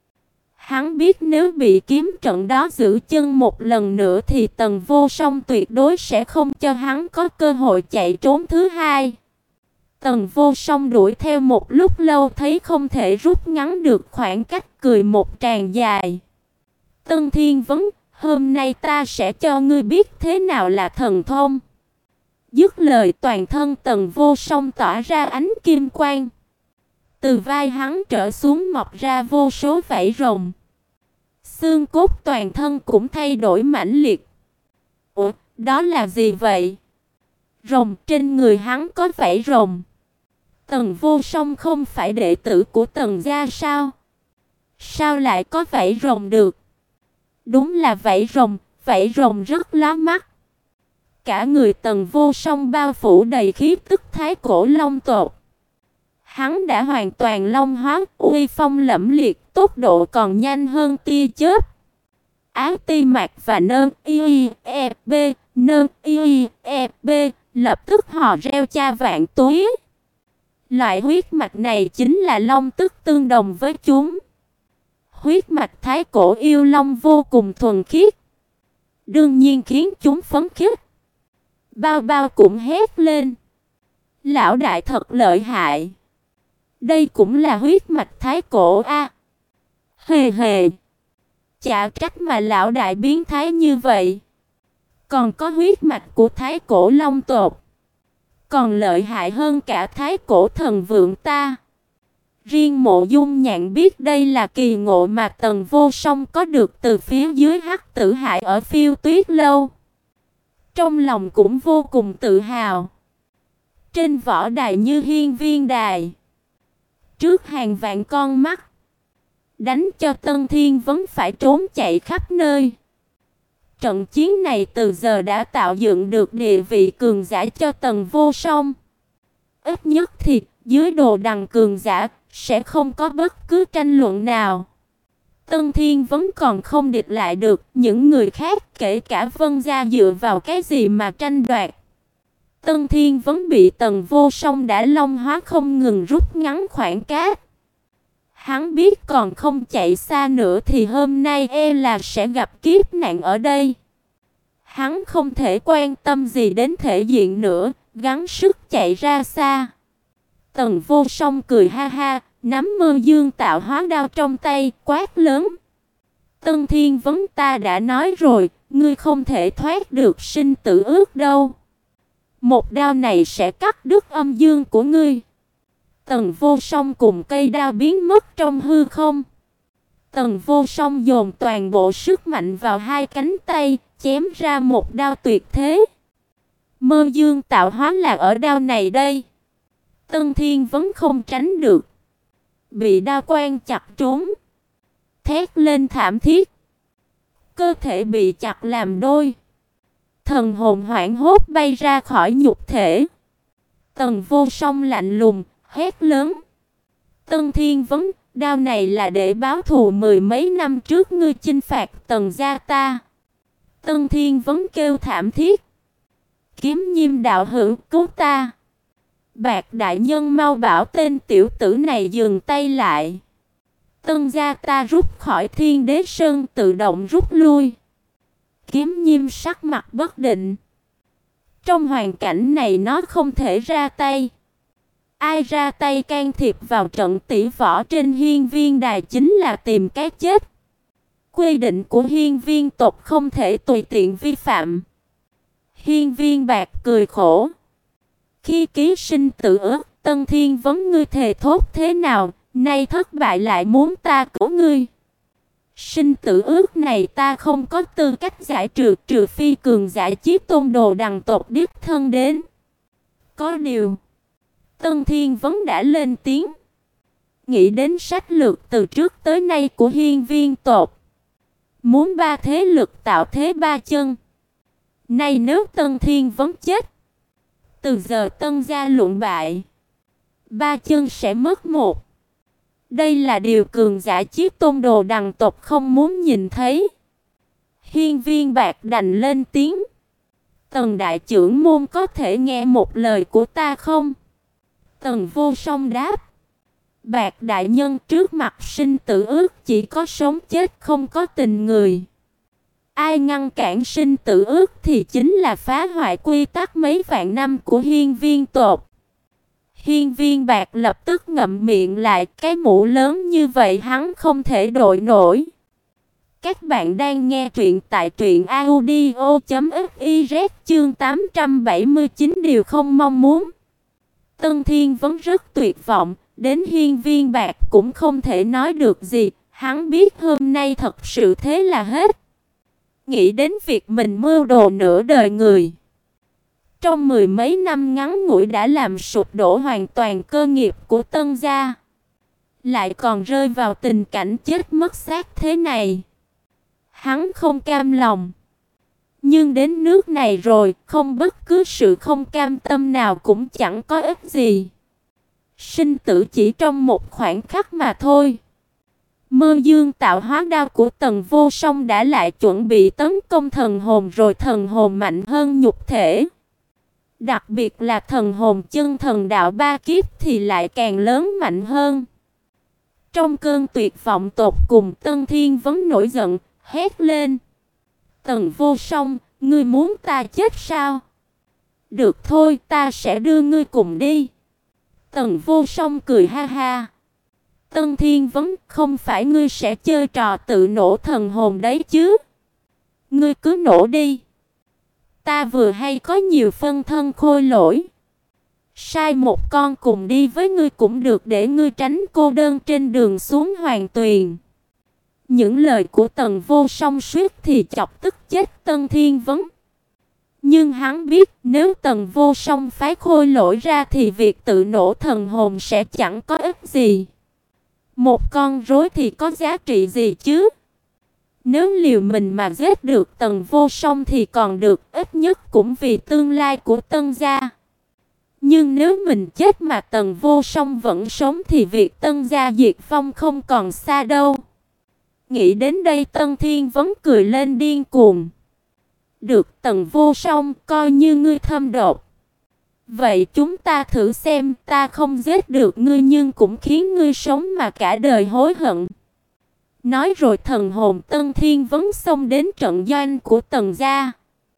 Hắn biết nếu bị kiếm trận đó giữ chân một lần nữa thì Tần Vô Song tuyệt đối sẽ không cho hắn có cơ hội chạy trốn thứ hai. Tần Vô Song đuổi theo một lúc lâu thấy không thể rút ngắn được khoảng cách, cười một tràng dài. Tân Thiên Vấn, hôm nay ta sẽ cho ngươi biết thế nào là thần thông. Dứt lời toàn thân Tần Vô Song tỏa ra ánh kim quang. Từ vai hắn trở xuống mọc ra vô số vảy rồng. Xương cốt toàn thân cũng thay đổi mãnh liệt. Ủa, đó là gì vậy? Rồng, trên người hắn có vảy rồng. Tần Vô Song không phải đệ tử của Tần gia sao? Sao lại có vảy rồng được? Đúng là vảy rồng, vảy rồng rất lóa mắt. Cả người Tần Vô Song bao phủ đầy khí tức thái cổ long tộc. Hắn đã hoàn toàn long hóa, uy phong lẫm liệt, tốc độ còn nhanh hơn tia chớp. Áo ti mạc và nơ y e b, nơ y e b lập tức hò reo cha vạn túi. Loại huyết mạch này chính là long tức tương đồng với chúng. Huyết mạch thái cổ yêu long vô cùng thuần khiết, đương nhiên khiến chúng phấn khích. Bao Bao cũng hét lên. Lão đại thật lợi hại. Đây cũng là huyết mạch thái cổ a. À. Hề hề. Chả trách mà lão đại biến thái như vậy. Còn có huyết mạch của thái cổ long tộc. Còn lợi hại hơn cả thái cổ thần vượng ta. Riêng Mộ Dung Nhạn biết đây là kỳ ngộ mà Tần Vô Song có được từ phía dưới Hắc Tử Hải ở Phiêu Tuyết Lâu. Trong lòng cũng vô cùng tự hào. Trên võ đài như hiên viên đài, trước hàng vạn con mắt, đánh cho Tân Thiên Vấn phải trốn chạy khắp nơi. Trận chiến này từ giờ đã tạo dựng được địa vị cường giả cho Tần Vô Song. Ít nhất thì dưới đồ đằng cường giả sẽ không có bất cứ tranh luận nào. Tân Thiên Vấn còn không địch lại được, những người khác kể cả Vân gia dựa vào cái gì mà tranh đoạt. Tân Thiên Vấn bị Tần Vô Song đã long hóa không ngừng rút ngắn khoảng cách. Hắn biết còn không chạy xa nữa thì hôm nay e là sẽ gặp kiếp nạn ở đây. Hắn không thể quan tâm gì đến thể diện nữa, gắng sức chạy ra xa. Tần Vô Song cười ha ha, nắm Mơ Dương tạo hóa đao trong tay, quát lớn. Tân Thiên Vấn, ta đã nói rồi, ngươi không thể thoát được sinh tử ước đâu. Một đao này sẽ cắt đứt âm dương của ngươi. Tần Vô Song cùng cây đao biến mất trong hư không. Tần Vô Song dồn toàn bộ sức mạnh vào hai cánh tay, chém ra một đao tuyệt thế. Mơ Dương tạo hóa là ở đao này đây. Tân Thiên Vấn không tránh được, bị đao quan chặt trúng, thét lên thảm thiết. Cơ thể bị chặt làm đôi, thần hồn hoảng hốt bay ra khỏi nhục thể. Tần Vô Song lạnh lùng hét lớn. Tân Thiên Vấn, đao này là để báo thù mười mấy năm trước ngươi chinh phạt Tần gia ta. Tân Thiên Vấn kêu thảm thiết. Kiếm Nhiêm đạo hữu, cứu ta. Bạc đại nhân mau bảo tên tiểu tử này dừng tay lại. Tân gia ta rút khỏi Thiên Đế Sơn tự động rút lui. Kiếm Nhiêm sắc mặt bất định. Trong hoàn cảnh này nó không thể ra tay. Ai ra tay can thiệp vào trận tỷ võ trên hiên viên đài chính là tìm cái chết. Quy định của hiên viên tộc không thể tùy tiện vi phạm. Hiên viên bạc cười khổ. Khi ký sinh tử ước, Tân Thiên Vấn, ngươi thề thốt thế nào, nay thất bại lại muốn ta cứu ngươi. Sinh tử ước này ta không có tư cách giải trừ, trừ phi cường giả chí tôn đồ đằng tộc đích thân đến. Có điều, Tân Thiên Vấn đã lên tiếng. Nghĩ đến sách lược từ trước tới nay của Hiên Viên tộc, muốn ba thế lực tạo thế ba chân. Nay nếu Tân Thiên Vấn chết, từ giờ Tân gia luận bại, ba chân sẽ mất một. Đây là điều cường giả Chiếc Tôn Đồ Đằng tộc không muốn nhìn thấy. Hiên Viên Bạc đành lên tiếng. Tần đại trưởng môn có thể nghe một lời của ta không? Tần Vô Song đáp. Bạc đại nhân, trước mặt sinh tử ước chỉ có sống chết không có tình người. Ai ngăn cản sinh tử ước thì chính là phá hoại quy tắc mấy vạn năm của Hiên Viên tộc. Hiên Viên Bạc lập tức ngậm miệng lại, cái mũ lớn như vậy hắn không thể đội nổi. Các bạn đang nghe truyện tại truyện audio chấm fiz chương tám trăm bảy mươi chín điều không mong muốn. Tân Thiên Vấn rất tuyệt vọng, đến Hiên Viên Bạc cũng không thể nói được gì, hắn biết hôm nay thật sự thế là hết. Nghĩ đến việc mình mưu đồ nửa đời người, trong mười mấy năm ngắn ngủi đã làm sụp đổ hoàn toàn cơ nghiệp của Tân gia, lại còn rơi vào tình cảnh chết mất xác thế này. Hắn không cam lòng. Nhưng đến nước này rồi, không bất cứ sự không cam tâm nào cũng chẳng có ích gì. Sinh tử chỉ trong một khoảnh khắc mà thôi. Mơ dương tạo hóa đao của Tần Vô Song đã lại chuẩn bị tấn công thần hồn rồi, thần hồn mạnh hơn nhục thể. Đặc biệt là thần hồn chân thần đạo ba kiếp thì lại càng lớn mạnh hơn. Trong cơn tuyệt vọng tột cùng, Tân Thiên Vấn nổi giận, hét lên. Tần Vô Song, ngươi muốn ta chết sao? Được thôi, ta sẽ đưa ngươi cùng đi. Tần Vô Song cười ha ha. Tân Thiên Vấn, không phải ngươi sẽ chơi trò tự nổ thần hồn đấy chứ? Ngươi cứ nổ đi. Ta vừa hay có nhiều phân thân khôi lỗi. Sai một con cùng đi với ngươi cũng được, để ngươi tránh cô đơn trên đường xuống Hoàng Tuyền. Những lời của Tần Vô Song suýt thì chọc tức chết Tân Thiên Vấn. Nhưng hắn biết nếu Tần Vô Song phái khôi lỗi ra thì việc tự nổ thần hồn sẽ chẳng có ích gì. Một con rối thì có giá trị gì chứ? Nếu liều mình mà giết được Tần Vô Song thì còn được, ít nhất cũng vì tương lai của Tân gia. Nhưng nếu mình chết mà Tần Vô Song vẫn sống thì việc Tân gia diệt vong không còn xa đâu. Nghĩ đến đây Tân Thiên Vấn cười lên điên cuồng. Được Tần Vô Song, coi như ngươi thâm độc. Vậy chúng ta thử xem, ta không giết được ngươi nhưng cũng khiến ngươi sống mà cả đời hối hận. Nói rồi thần hồn Tân Thiên Vấn xông đến trận doanh của Tần gia.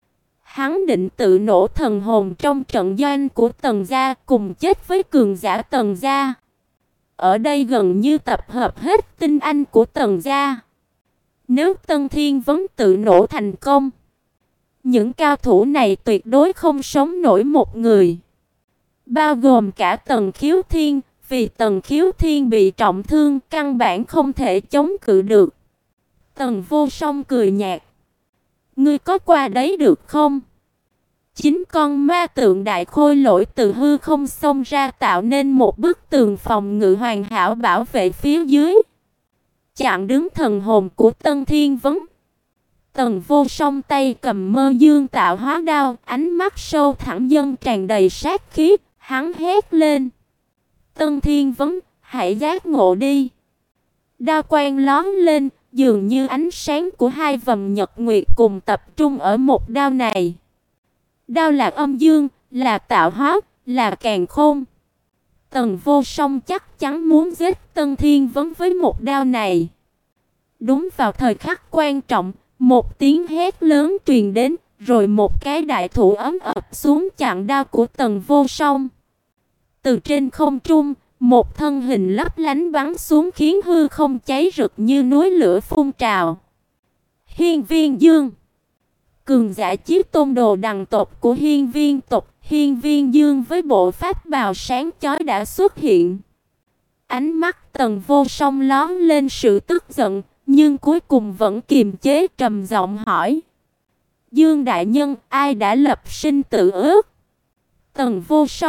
Hắn định tự nổ thần hồn trong trận doanh của Tần gia, cùng chết với cường giả Tần gia. Ở đây gần như tập hợp hết tinh anh của Tần gia. Nếu Tân Thiên Vấn tự nổ thành công, những cao thủ này tuyệt đối không sống nổi một người. Bao gồm cả Tần Khiếu Thiên, vì Tần Khiếu Thiên bị trọng thương, căn bản không thể chống cự được. Tần Vô Song cười nhạt. Ngươi có qua đấy được không? Chính con ma tượng đại khôi lỗi từ hư không xông ra, tạo nên một bức tường phòng ngự hoàn hảo bảo vệ phía dưới, chặn đứng thần hồn của Tân Thiên Vấn. Tần Vô Song tay cầm Mơ Dương tạo hóa đao, ánh mắt sâu thẳm dâng tràn đầy sát khí, hắn hét lên. Tân Thiên Vấn, hãy giác ngộ đi. Đao quang lóe lên, dường như ánh sáng của hai vầng nhật nguyệt cùng tập trung ở một đao này. Đao là âm dương, là tạo hóa, là càn khôn. Tần Vô Song chắc chắn muốn giết Tân Thiên Vấn với một đao này. Đúng vào thời khắc quan trọng, một tiếng hét lớn truyền đến, rồi một cái đại thủ ấm ập xuống chặn đao của Tần Vô Song. Từ trên không trung, một thân hình lấp lánh bắn xuống khiến hư không cháy rực như núi lửa phun trào. Hiên Viên Dương, cường giả Chiếc Tôn Đồ Đằng tộc của Hiên Viên tộc, Hiên Viên Dương với bộ pháp bào sáng chói đã xuất hiện. Ánh mắt Tần Vô Song lóe lên sự tức giận, nhưng cuối cùng vẫn kiềm chế, trầm giọng hỏi. Dương đại nhân, ai đã lập sinh tử ước? Tần Vô Song,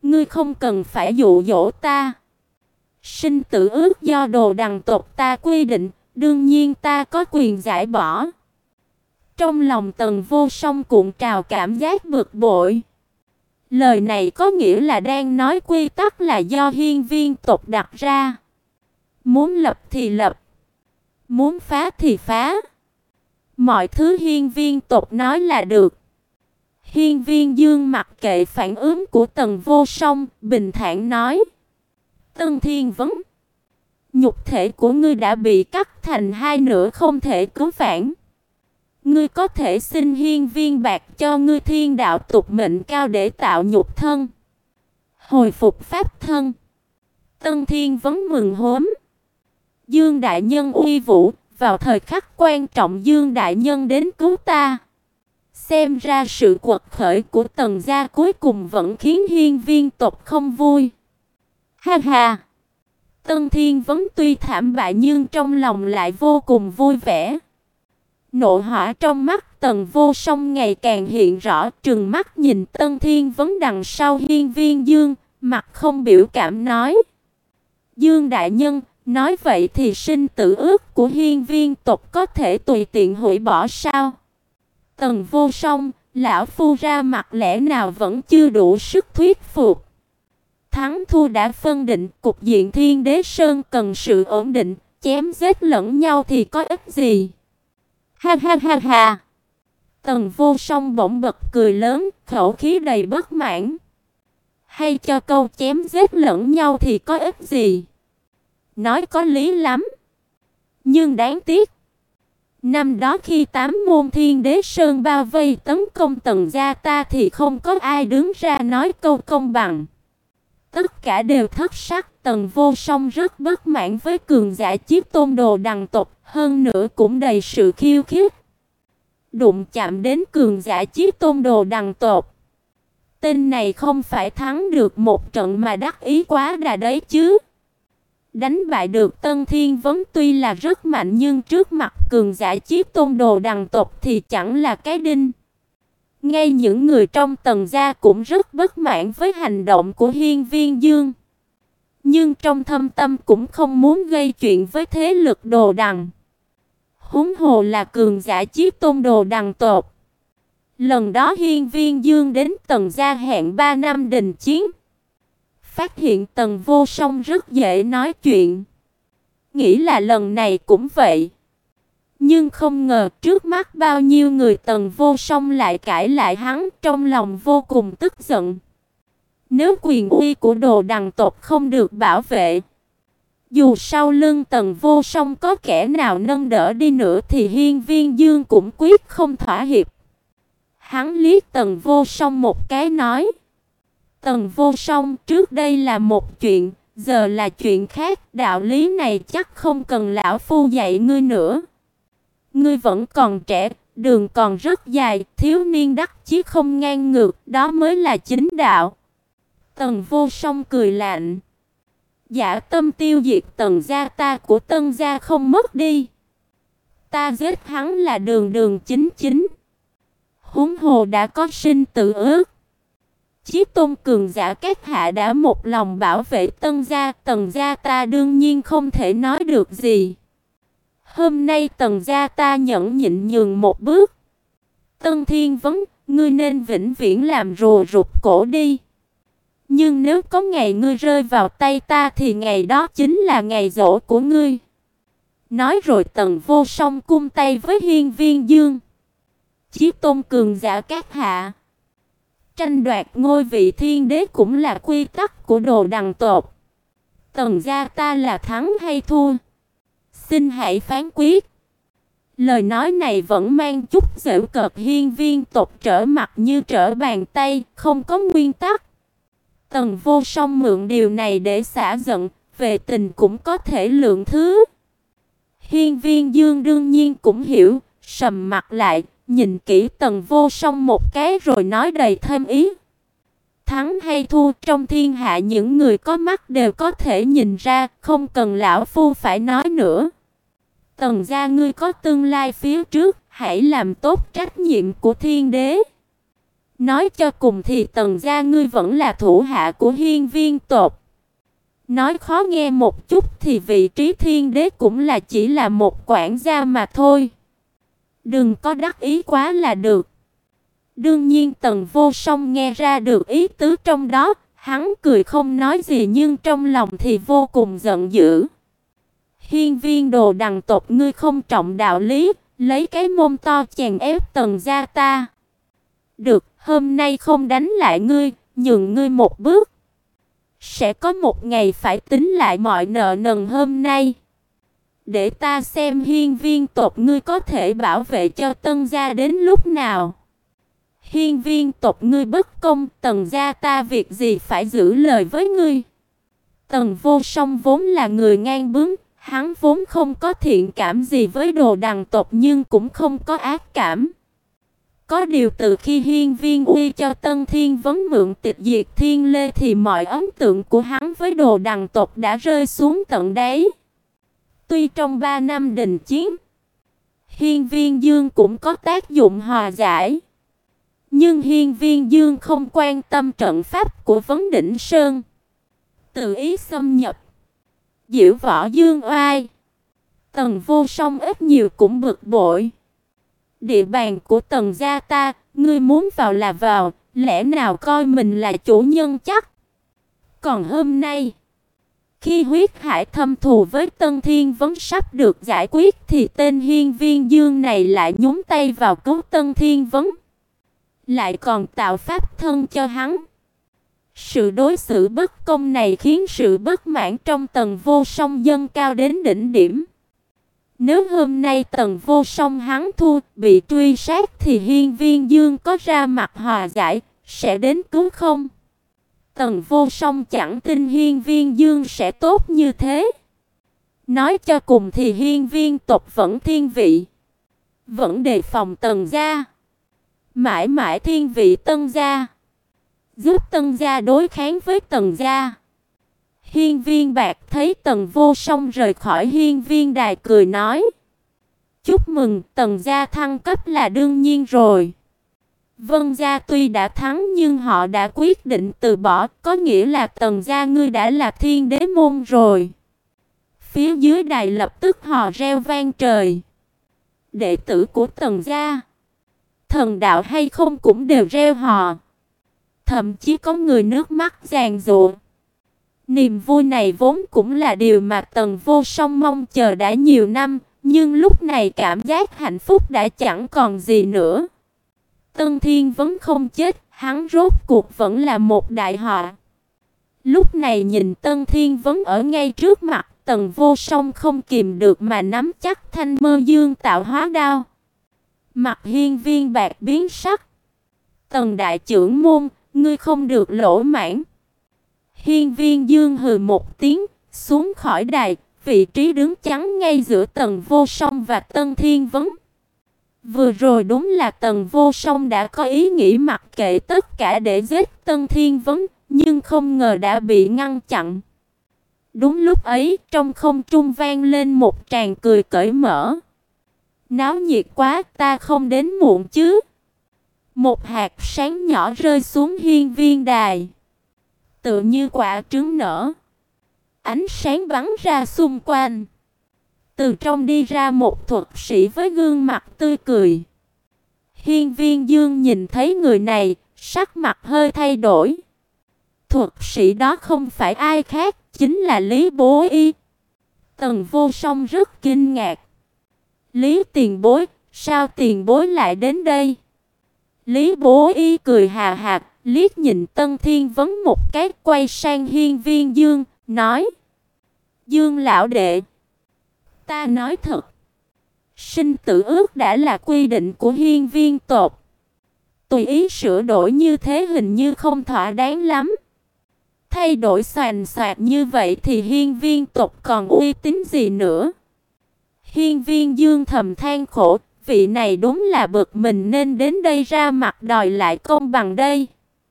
Ngươi không cần phải dụ dỗ ta. Sinh tử ước do Đồ Đằng tộc ta quy định, đương nhiên ta có quyền giải bỏ. Trong lòng Tần Vô Song cuộn trào cảm giác bực bội. Lời này có nghĩa là đang nói quy tắc là do hiên viên tộc đặt ra. Muốn lập thì lập, muốn phá thì phá. Mọi thứ hiên viên tộc nói là được. Hiên viên Dương mặc kệ phản ứng của Tần Vô Song, bình thản nói: Tân Thiên Vấn, nhục thể của ngươi đã bị cắt thành hai nửa không thể cứu vãn. Ngươi có thể xin hiên viên bạc cho ngươi thiên đạo tục mệnh cao để tạo nhục thân, hồi phục pháp thân. Tân Thiên Vấn mừng hốm. Dương đại nhân uy vũ, vào thời khắc quan trọng Dương đại nhân đến cứu ta. Xem ra sự quật khởi của Tần gia cuối cùng vẫn khiến hiên viên tộc không vui. Ha ha! Tân Thiên Vấn tuy thảm bại nhưng trong lòng lại vô cùng vui vẻ. Nộ hỏa trong mắt Tần Vô Song ngày càng hiện rõ, trừng mắt nhìn Tân Thiên Vấn đằng sau hiên viên Dương, mặt không biểu cảm nói: Dương đại nhân, nói vậy thì sinh tử ước của hiên viên tộc có thể tùy tiện hủy bỏ sao? Tần Vô Song, lão phu ra mặt lẽ nào vẫn chưa đủ sức thuyết phục. Thắng thua đã phân định, cục diện Thiên Đế Sơn cần sự ổn định, chém giết lẫn nhau thì có ích gì? Ha ha ha ha! Tần Vô Song bỗng bật cười lớn, khẩu khí đầy bất mãn. Hay cho câu chém giết lẫn nhau thì có ích gì? Nói có lý lắm. Nhưng đáng tiếc, năm đó khi tám môn Thiên Đế Sơn bao vây tấn công Tần gia ta thì không có ai đứng ra nói câu công bằng. Tất cả đều thất sắc. Tần Vô Song rất bất mãn với cường giả Chiếc Tôn Đồ Đằng tộc, hơn nữa cũng đầy sự khiêu khích. Đụng chạm đến cường giả Chiếc Tôn Đồ Đằng tộc, tên này không phải thắng được một trận mà đắc ý quá đà đấy chứ. Đánh bại được Tân Thiên Vấn tuy là rất mạnh nhưng trước mặt cường giả Chiếc Tôn Đồ Đằng tộc thì chẳng là cái đinh. Ngay những người trong Tần gia cũng rất bất mãn với hành động của hiên viên Dương. Nhưng trong thâm tâm cũng không muốn gây chuyện với thế lực Đồ Đằng. Huống hồ là cường giả Chiếc Tôn Đồ Đằng tộc. Lần đó hiên viên Dương đến Tần gia hẹn ba năm đình chiến. Phát hiện Tần Vô Song rất dễ nói chuyện, nghĩ là lần này cũng vậy. Nhưng không ngờ trước mắt bao nhiêu người Tần Vô Song lại cãi lại hắn, trong lòng vô cùng tức giận. Nếu quyền uy của Đồ Đằng tộc không được bảo vệ, dù sau lưng Tần Vô Song có kẻ nào nâng đỡ đi nữa thì hiên viên Dương cũng quyết không thỏa hiệp. Hắn liếc Tần Vô Song một cái nói: Tần Vô Song, trước đây là một chuyện, giờ là chuyện khác, đạo lý này chắc không cần lão phu dạy ngươi nữa. Ngươi vẫn còn trẻ, đường còn rất dài, thiếu niên đắc chí không ngang ngược, đó mới là chính đạo. Tần Vô Song cười lạnh: Dạ tâm tiêu diệt Tần gia ta của Tân gia không mất đi. Ta giết hắn là đường đường chính chính. Huống hồ đã có sinh tử ước. Chiếc Tôn cường giả các hạ đã một lòng bảo vệ Tân gia, Tần gia ta đương nhiên không thể nói được gì. Hôm nay Tần gia ta nhẫn nhịn nhường một bước. Tân Thiên Vấn, ngươi nên vĩnh viễn làm rùa rụt cổ đi. Nhưng nếu có ngày ngươi rơi vào tay ta thì ngày đó chính là ngày giỗ của ngươi. Nói rồi Tần Vô Song cung tay với hiên viên Dương. Chiếc Tôn cường giả các hạ, tranh đoạt ngôi vị thiên đế cũng là quy tắc của Đồ Đằng tộc. Tần gia ta là thắng hay thua? Xin hãy phán quyết. Lời nói này vẫn mang chút giễu cợt, hiên viên tộc trở mặt như trở bàn tay, không có nguyên tắc. Tần Vô Song mượn điều này để xả giận, về tình cũng có thể lượng thứ. Hiên viên Dương đương nhiên cũng hiểu, sầm mặt lại, nhìn kỹ Tần Vô Song một cái rồi nói đầy thêm ý. Thắng hay thua trong thiên hạ những người có mắt đều có thể nhìn ra, không cần lão phu phải nói nữa. Tần gia ngươi có tương lai phía trước, hãy làm tốt trách nhiệm của thiên đế. Nói cho cùng thì Tần gia ngươi vẫn là thủ hạ của Hiên Viên tộc. Nói khó nghe một chút thì vị trí thiên đế cũng là chỉ là một quản gia mà thôi. Đừng có đắc ý quá là được. Đương nhiên Tần Vô Song nghe ra được ý tứ trong đó, hắn cười không nói gì nhưng trong lòng thì vô cùng giận dữ. Hiên Viên đồ đằng tộc ngươi không trọng đạo lý, lấy cái mông to chèn ép Tần gia ta. Được, hôm nay không đánh lại ngươi, nhường ngươi một bước. Sẽ có một ngày phải tính lại mọi nợ nần hôm nay. Để ta xem Hiên Viên tộc ngươi có thể bảo vệ cho Tần gia đến lúc nào. Hiên Viên tộc ngươi bất công, Tần gia ta việc gì phải giữ lời với ngươi. Tần Vô Song vốn là người ngang bướng, hắn vốn không có thiện cảm gì với đồ đằng tộc nhưng cũng không có ác cảm. Có điều từ khi Hiên Viên Uy cho Tân Thiên Vấn mượn tịch diệt thiên lê thì mọi ấn tượng của hắn với đồ đằng tộc đã rơi xuống tận đáy. Tuy trong ba năm đình chiến, Hiên Viên Dương cũng có tác dụng hòa giải, nhưng Hiên Viên Dương không quan tâm trận pháp của Vấn Đỉnh Sơn, tự ý xâm nhập, diễu võ dương oai. Tần Vô Song ít nhiều cũng bực bội. Địa bàn của Tần gia ta, ngươi muốn vào là vào, lẽ nào coi mình là chủ nhân chắc? Còn hôm nay, khi huyết hải thâm thù với Tân Thiên Vấn sắp được giải quyết thì tên Hiên Viên Dương này lại nhúng tay vào cứu Tân Thiên Vấn, lại còn tạo pháp thân cho hắn. Sự đối xử bất công này khiến sự bất mãn trong Tần Vô Song dâng cao đến đỉnh điểm. Nếu hôm nay Tần Vô Song hắn thua, bị truy sát thì Hiên Viên Dương có ra mặt hòa giải, sẽ đến cứu không? Tần Vô Song chẳng tin Hiên Viên Dương sẽ tốt như thế. Nói cho cùng thì Hiên Viên tộc vẫn thiên vị, vẫn đề phòng Tần gia, mãi mãi thiên vị Tân gia, giúp Tân gia đối kháng với Tần gia. Hiên Viên Bạc thấy Tần Vô Song rời khỏi Hiên Viên đài cười nói: "Chúc mừng, Tần gia thăng cấp là đương nhiên rồi. Vân gia tuy đã thắng nhưng họ đã quyết định từ bỏ, có nghĩa là Tần gia ngươi đã là thiên đế môn rồi." Phía dưới đài lập tức hò reo vang trời. Đệ tử của Tần gia, thần đạo hay không cũng đều reo hò. Thậm chí có người nước mắt giàn giụa. Niềm vui này vốn cũng là điều mà Tần Vô Song mong chờ đã nhiều năm, nhưng lúc này cảm giác hạnh phúc đã chẳng còn gì nữa. Tân Thiên Vấn không chết, hắn rốt cuộc vẫn là một đại họa. Lúc này nhìn Tân Thiên Vấn ở ngay trước mặt, Tần Vô Song không kìm được mà nắm chắc thanh mơ dương tạo hóa đao. Mặt Hiên Viên Bạc biến sắc. "Tần đại trưởng môn, ngươi không được lỗ mãng." Hiên Viên Dương hừ một tiếng, xuống khỏi đài, vị trí đứng chắn ngay giữa Tần Vô Song và Tân Thiên Vấn. Vừa rồi đúng là Tần Vô Song đã có ý nghĩ mặc kệ tất cả để giết Tân Thiên Vấn, nhưng không ngờ đã bị ngăn chặn. Đúng lúc ấy, trong không trung vang lên một tràng cười cởi mở. "Náo nhiệt quá, ta không đến muộn chứ?" Một hạt sáng nhỏ rơi xuống Hiên Viên đài, tựa như quả trứng nở. Ánh sáng bắn ra xung quanh. Từ trong đi ra một thuật sĩ với gương mặt tươi cười. Hiên Viên Dương nhìn thấy người này, sắc mặt hơi thay đổi. Thuật sĩ đó không phải ai khác, chính là Lý Bố Y. Tần Vô Song rất kinh ngạc. "Lý tiền bối, sao tiền bối lại đến đây?" Lý Bố Y cười hà hà, liếc nhìn Tân Thiên Vấn một cái, quay sang Hiên Viên Dương, nói: "Dương lão đệ, ta nói thật, sinh tử ước đã là quy định của Hiên Viên tộc. Tùy ý sửa đổi như thế hình như không thỏa đáng lắm. Thay đổi xoành xoạc như vậy thì Hiên Viên tộc còn uy tín gì nữa?" Hiên Viên Dương thầm than khổ, vị này đúng là bực mình nên đến đây ra mặt đòi lại công bằng đây.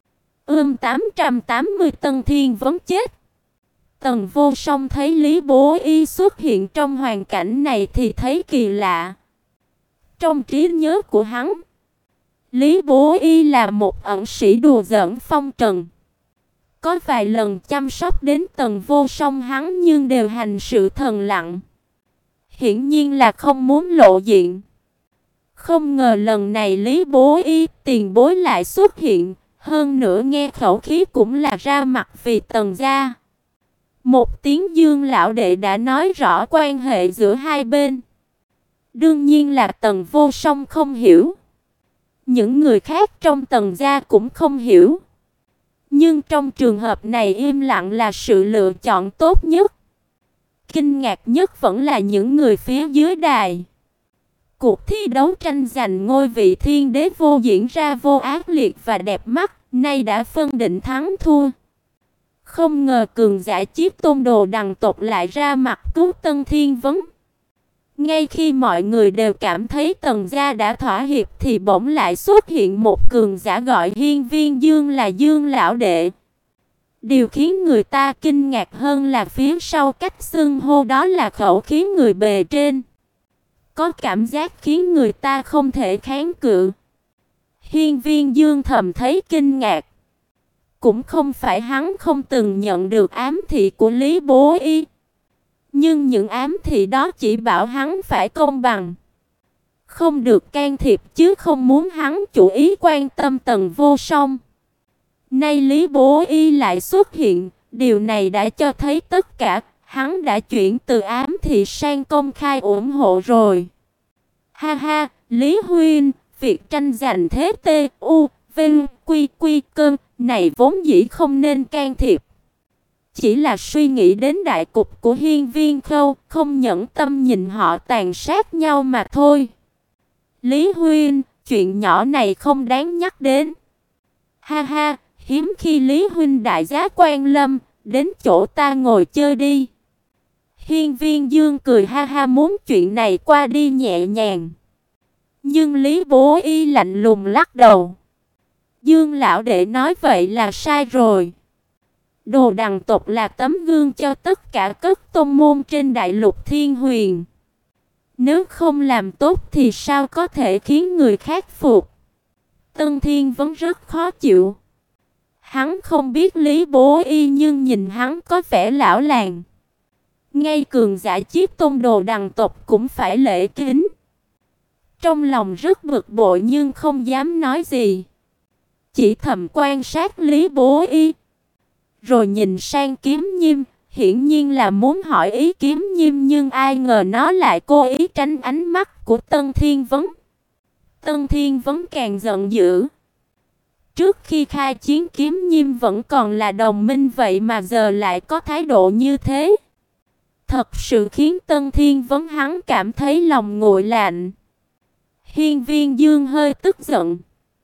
Ưm tám trăm tám mươi Tân Thiên Vấn chết. Tần Vô Song thấy Lý Bố Y xuất hiện trong hoàn cảnh này thì thấy kỳ lạ. Trong trí nhớ của hắn, Lý Bố Y là một ẩn sĩ đùa giỡn phong trần. Có vài lần chăm sóc đến Tần Vô Song hắn nhưng đều hành sự thầm lặng. Hiển nhiên là không muốn lộ diện. Không ngờ lần này Lý Bố Y tiền bối lại xuất hiện, hơn nữa nghe khẩu khí cũng là ra mặt vì Tần gia. Một tiếng Dương lão đệ đã nói rõ quan hệ giữa hai bên. Đương nhiên là Tần Vô Song không hiểu. Những người khác trong Tần gia cũng không hiểu. Nhưng trong trường hợp này im lặng là sự lựa chọn tốt nhất. Kinh ngạc nhất vẫn là những người phía dưới đài. Cuộc thi đấu tranh giành ngôi vị thiên đế vô diễn ra vô ác liệt và đẹp mắt, nay đã phân định thắng thua. Không ngờ cường giả Chiếc Tôn Đồ Đằng tộc lại ra mặt cứu Tân Thiên Vấn. Ngay khi mọi người đều cảm thấy Tần gia đã thỏa hiệp thì bỗng lại xuất hiện một cường giả gọi Hiên Viên Dương là Dương lão đệ. Điều khiến người ta kinh ngạc hơn là phía sau cách xưng hô đó là khẩu khí người bề trên. Có cảm giác khiến người ta không thể kháng cự. Hiên Viên Dương thầm thấy kinh ngạc. Cũng không phải hắn không từng nhận được ám thị của Lý Bố Y. Nhưng những ám thị đó chỉ bảo hắn phải công bằng. Không được can thiệp chứ không muốn hắn chủ ý quan tâm Tần Vô Song. Nay Lý Bố Y lại xuất hiện, điều này đã cho thấy tất cả, hắn đã chuyển từ ám thị sang công khai ủng hộ rồi. Ha ha, Lý huynh, việc tranh giành thế tê, u, vinh, quy, quy, cơn, này vốn dĩ không nên can thiệp. Chỉ là suy nghĩ đến đại cục của Hiên Viên Khâu, không nhẫn tâm nhìn họ tàn sát nhau mà thôi. Lý huynh, chuyện nhỏ này không đáng nhắc đến. Ha ha, hiếm khi Lý huynh đại giá quan lâm, đến chỗ ta ngồi chơi đi. Hiên Viên Dương cười ha ha muốn chuyện này qua đi nhẹ nhàng. Nhưng Lý Bố Y lạnh lùng lắc đầu. Dương lão đệ nói vậy là sai rồi. Đồ Đằng tộc là tấm gương cho tất cả các tôn môn trên đại lục Thiên Huyền. Nếu không làm tốt thì sao có thể khiến người khác phục? Tân Thiên vẫn rất khó chịu. Hắn không biết Lý Bố Y nhưng nhìn hắn có vẻ lão làng. Ngay cường giả Chiếc Tôn Đồ Đằng tộc cũng phải lễ kính. Trong lòng rất bực bội nhưng không dám nói gì. Chỉ thầm quan sát Lý Bố Y. Rồi nhìn sang Kiếm Nhiêm, hiển nhiên là muốn hỏi ý Kiếm Nhiêm nhưng ai ngờ nó lại cố ý tránh ánh mắt của Tân Thiên Vấn. Tân Thiên Vấn càng giận dữ. Trước khi khai chiến Kiếm Nhiêm vẫn còn là đồng minh vậy mà giờ lại có thái độ như thế. Thật sự khiến Tân Thiên Vấn hắn cảm thấy lòng nguội lạnh. Hiên Viên Dương hơi tức giận.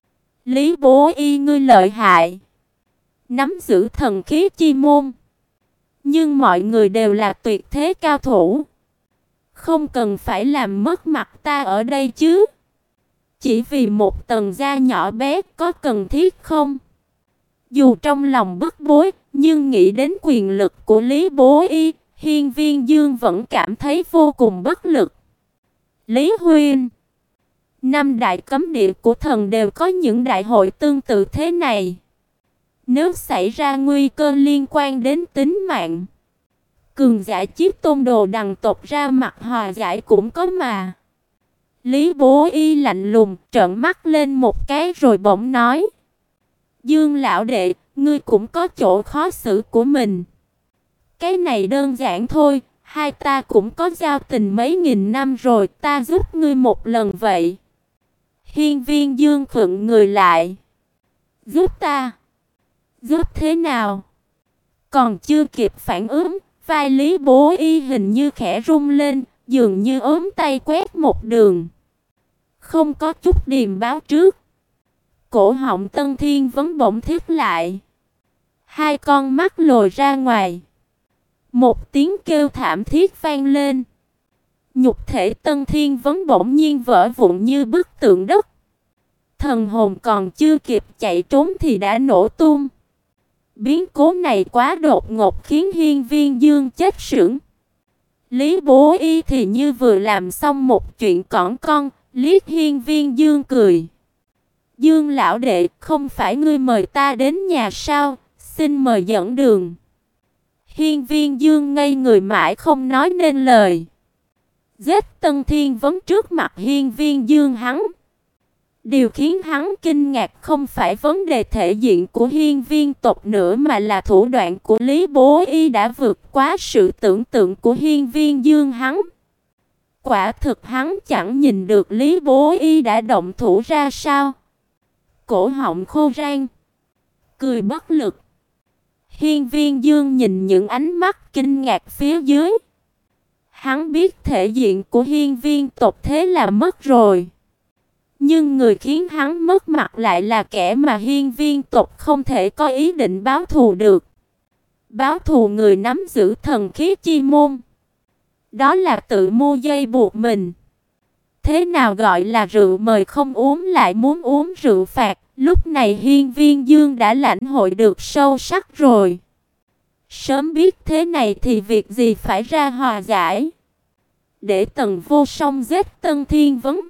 Lý Bố Y ngươi lợi hại. Nắm giữ thần khí chi môn. Nhưng mọi người đều là tuyệt thế cao thủ. Không cần phải làm mất mặt ta ở đây chứ. Chỉ vì một Tần gia nhỏ bé có cần thiết không? Dù trong lòng bức bối, nhưng nghĩ đến quyền lực của Lý Bố Y, Hiên Viên Dương vẫn cảm thấy vô cùng bất lực. Lý huynh, năm đại cấm địa của thần đều có những đại hội tương tự thế này. Nếu xảy ra nguy cơ liên quan đến tính mạng, cường giả Chiếc Tôn Đồ Đằng tộc ra mặt hòa giải cũng có mà. Lý Bố Y lạnh lùng trợn mắt lên một cái rồi bỗng nói. Dương lão đệ, ngươi cũng có chỗ khó xử của mình. Cái này đơn giản thôi, hai ta cũng có giao tình mấy nghìn năm rồi, ta giúp ngươi một lần vậy. Hiên Viên Dương khựng người lại. Giúp ta? Giúp thế nào? Còn chưa kịp phản ứng, vai Lý Bố Y hình như khẽ rung lên, dường như ốm tay quét một đường. Không có chút điềm báo trước. Cổ họng Tân Thiên Vấn bỗng thít lại. Hai con mắt lồi ra ngoài. Một tiếng kêu thảm thiết vang lên. Nhục thể Tân Thiên Vấn bỗng nhiên vỡ vụn như bức tượng đất. Thần hồn còn chưa kịp chạy trốn thì đã nổ tung. Biến cố này quá đột ngột khiến Hiên Viên Dương chết sững. Lý Bố Y thì như vừa làm xong một chuyện cỏn con, liếc Hiên Viên Dương cười. Dương lão đệ, không phải ngươi mời ta đến nhà sao? Xin mời dẫn đường. Hiên Viên Dương ngây người mãi không nói nên lời. Giết Tân Thiên Vấn trước mặt Hiên Viên Dương hắn. Điều khiến hắn kinh ngạc không phải vấn đề thể diện của Hiên Viên tộc nữa, mà là thủ đoạn của Lý Bố Y đã vượt quá sự tưởng tượng của Hiên Viên Dương hắn. Quả thực hắn chẳng nhìn được Lý Bố Y đã động thủ ra sao. Cổ họng khô rang, cười bất lực. Hiên Viên Dương nhìn những ánh mắt kinh ngạc phía dưới. Hắn biết thể diện của Hiên Viên tộc thế là mất rồi. Nhưng người khiến hắn mất mặt lại là kẻ mà Hiên Viên tộc không thể có ý định báo thù được. Báo thù người nắm giữ thần khí chi môn. Đó là tự mua dây buộc mình. Thế nào gọi là rượu mời không uống lại muốn uống rượu phạt? Lúc này Hiên Viên Dương đã lãnh hội được sâu sắc rồi. Sớm biết thế này thì việc gì phải ra hòa giải. Để Tần Vô Song giết Tân Thiên Vấn.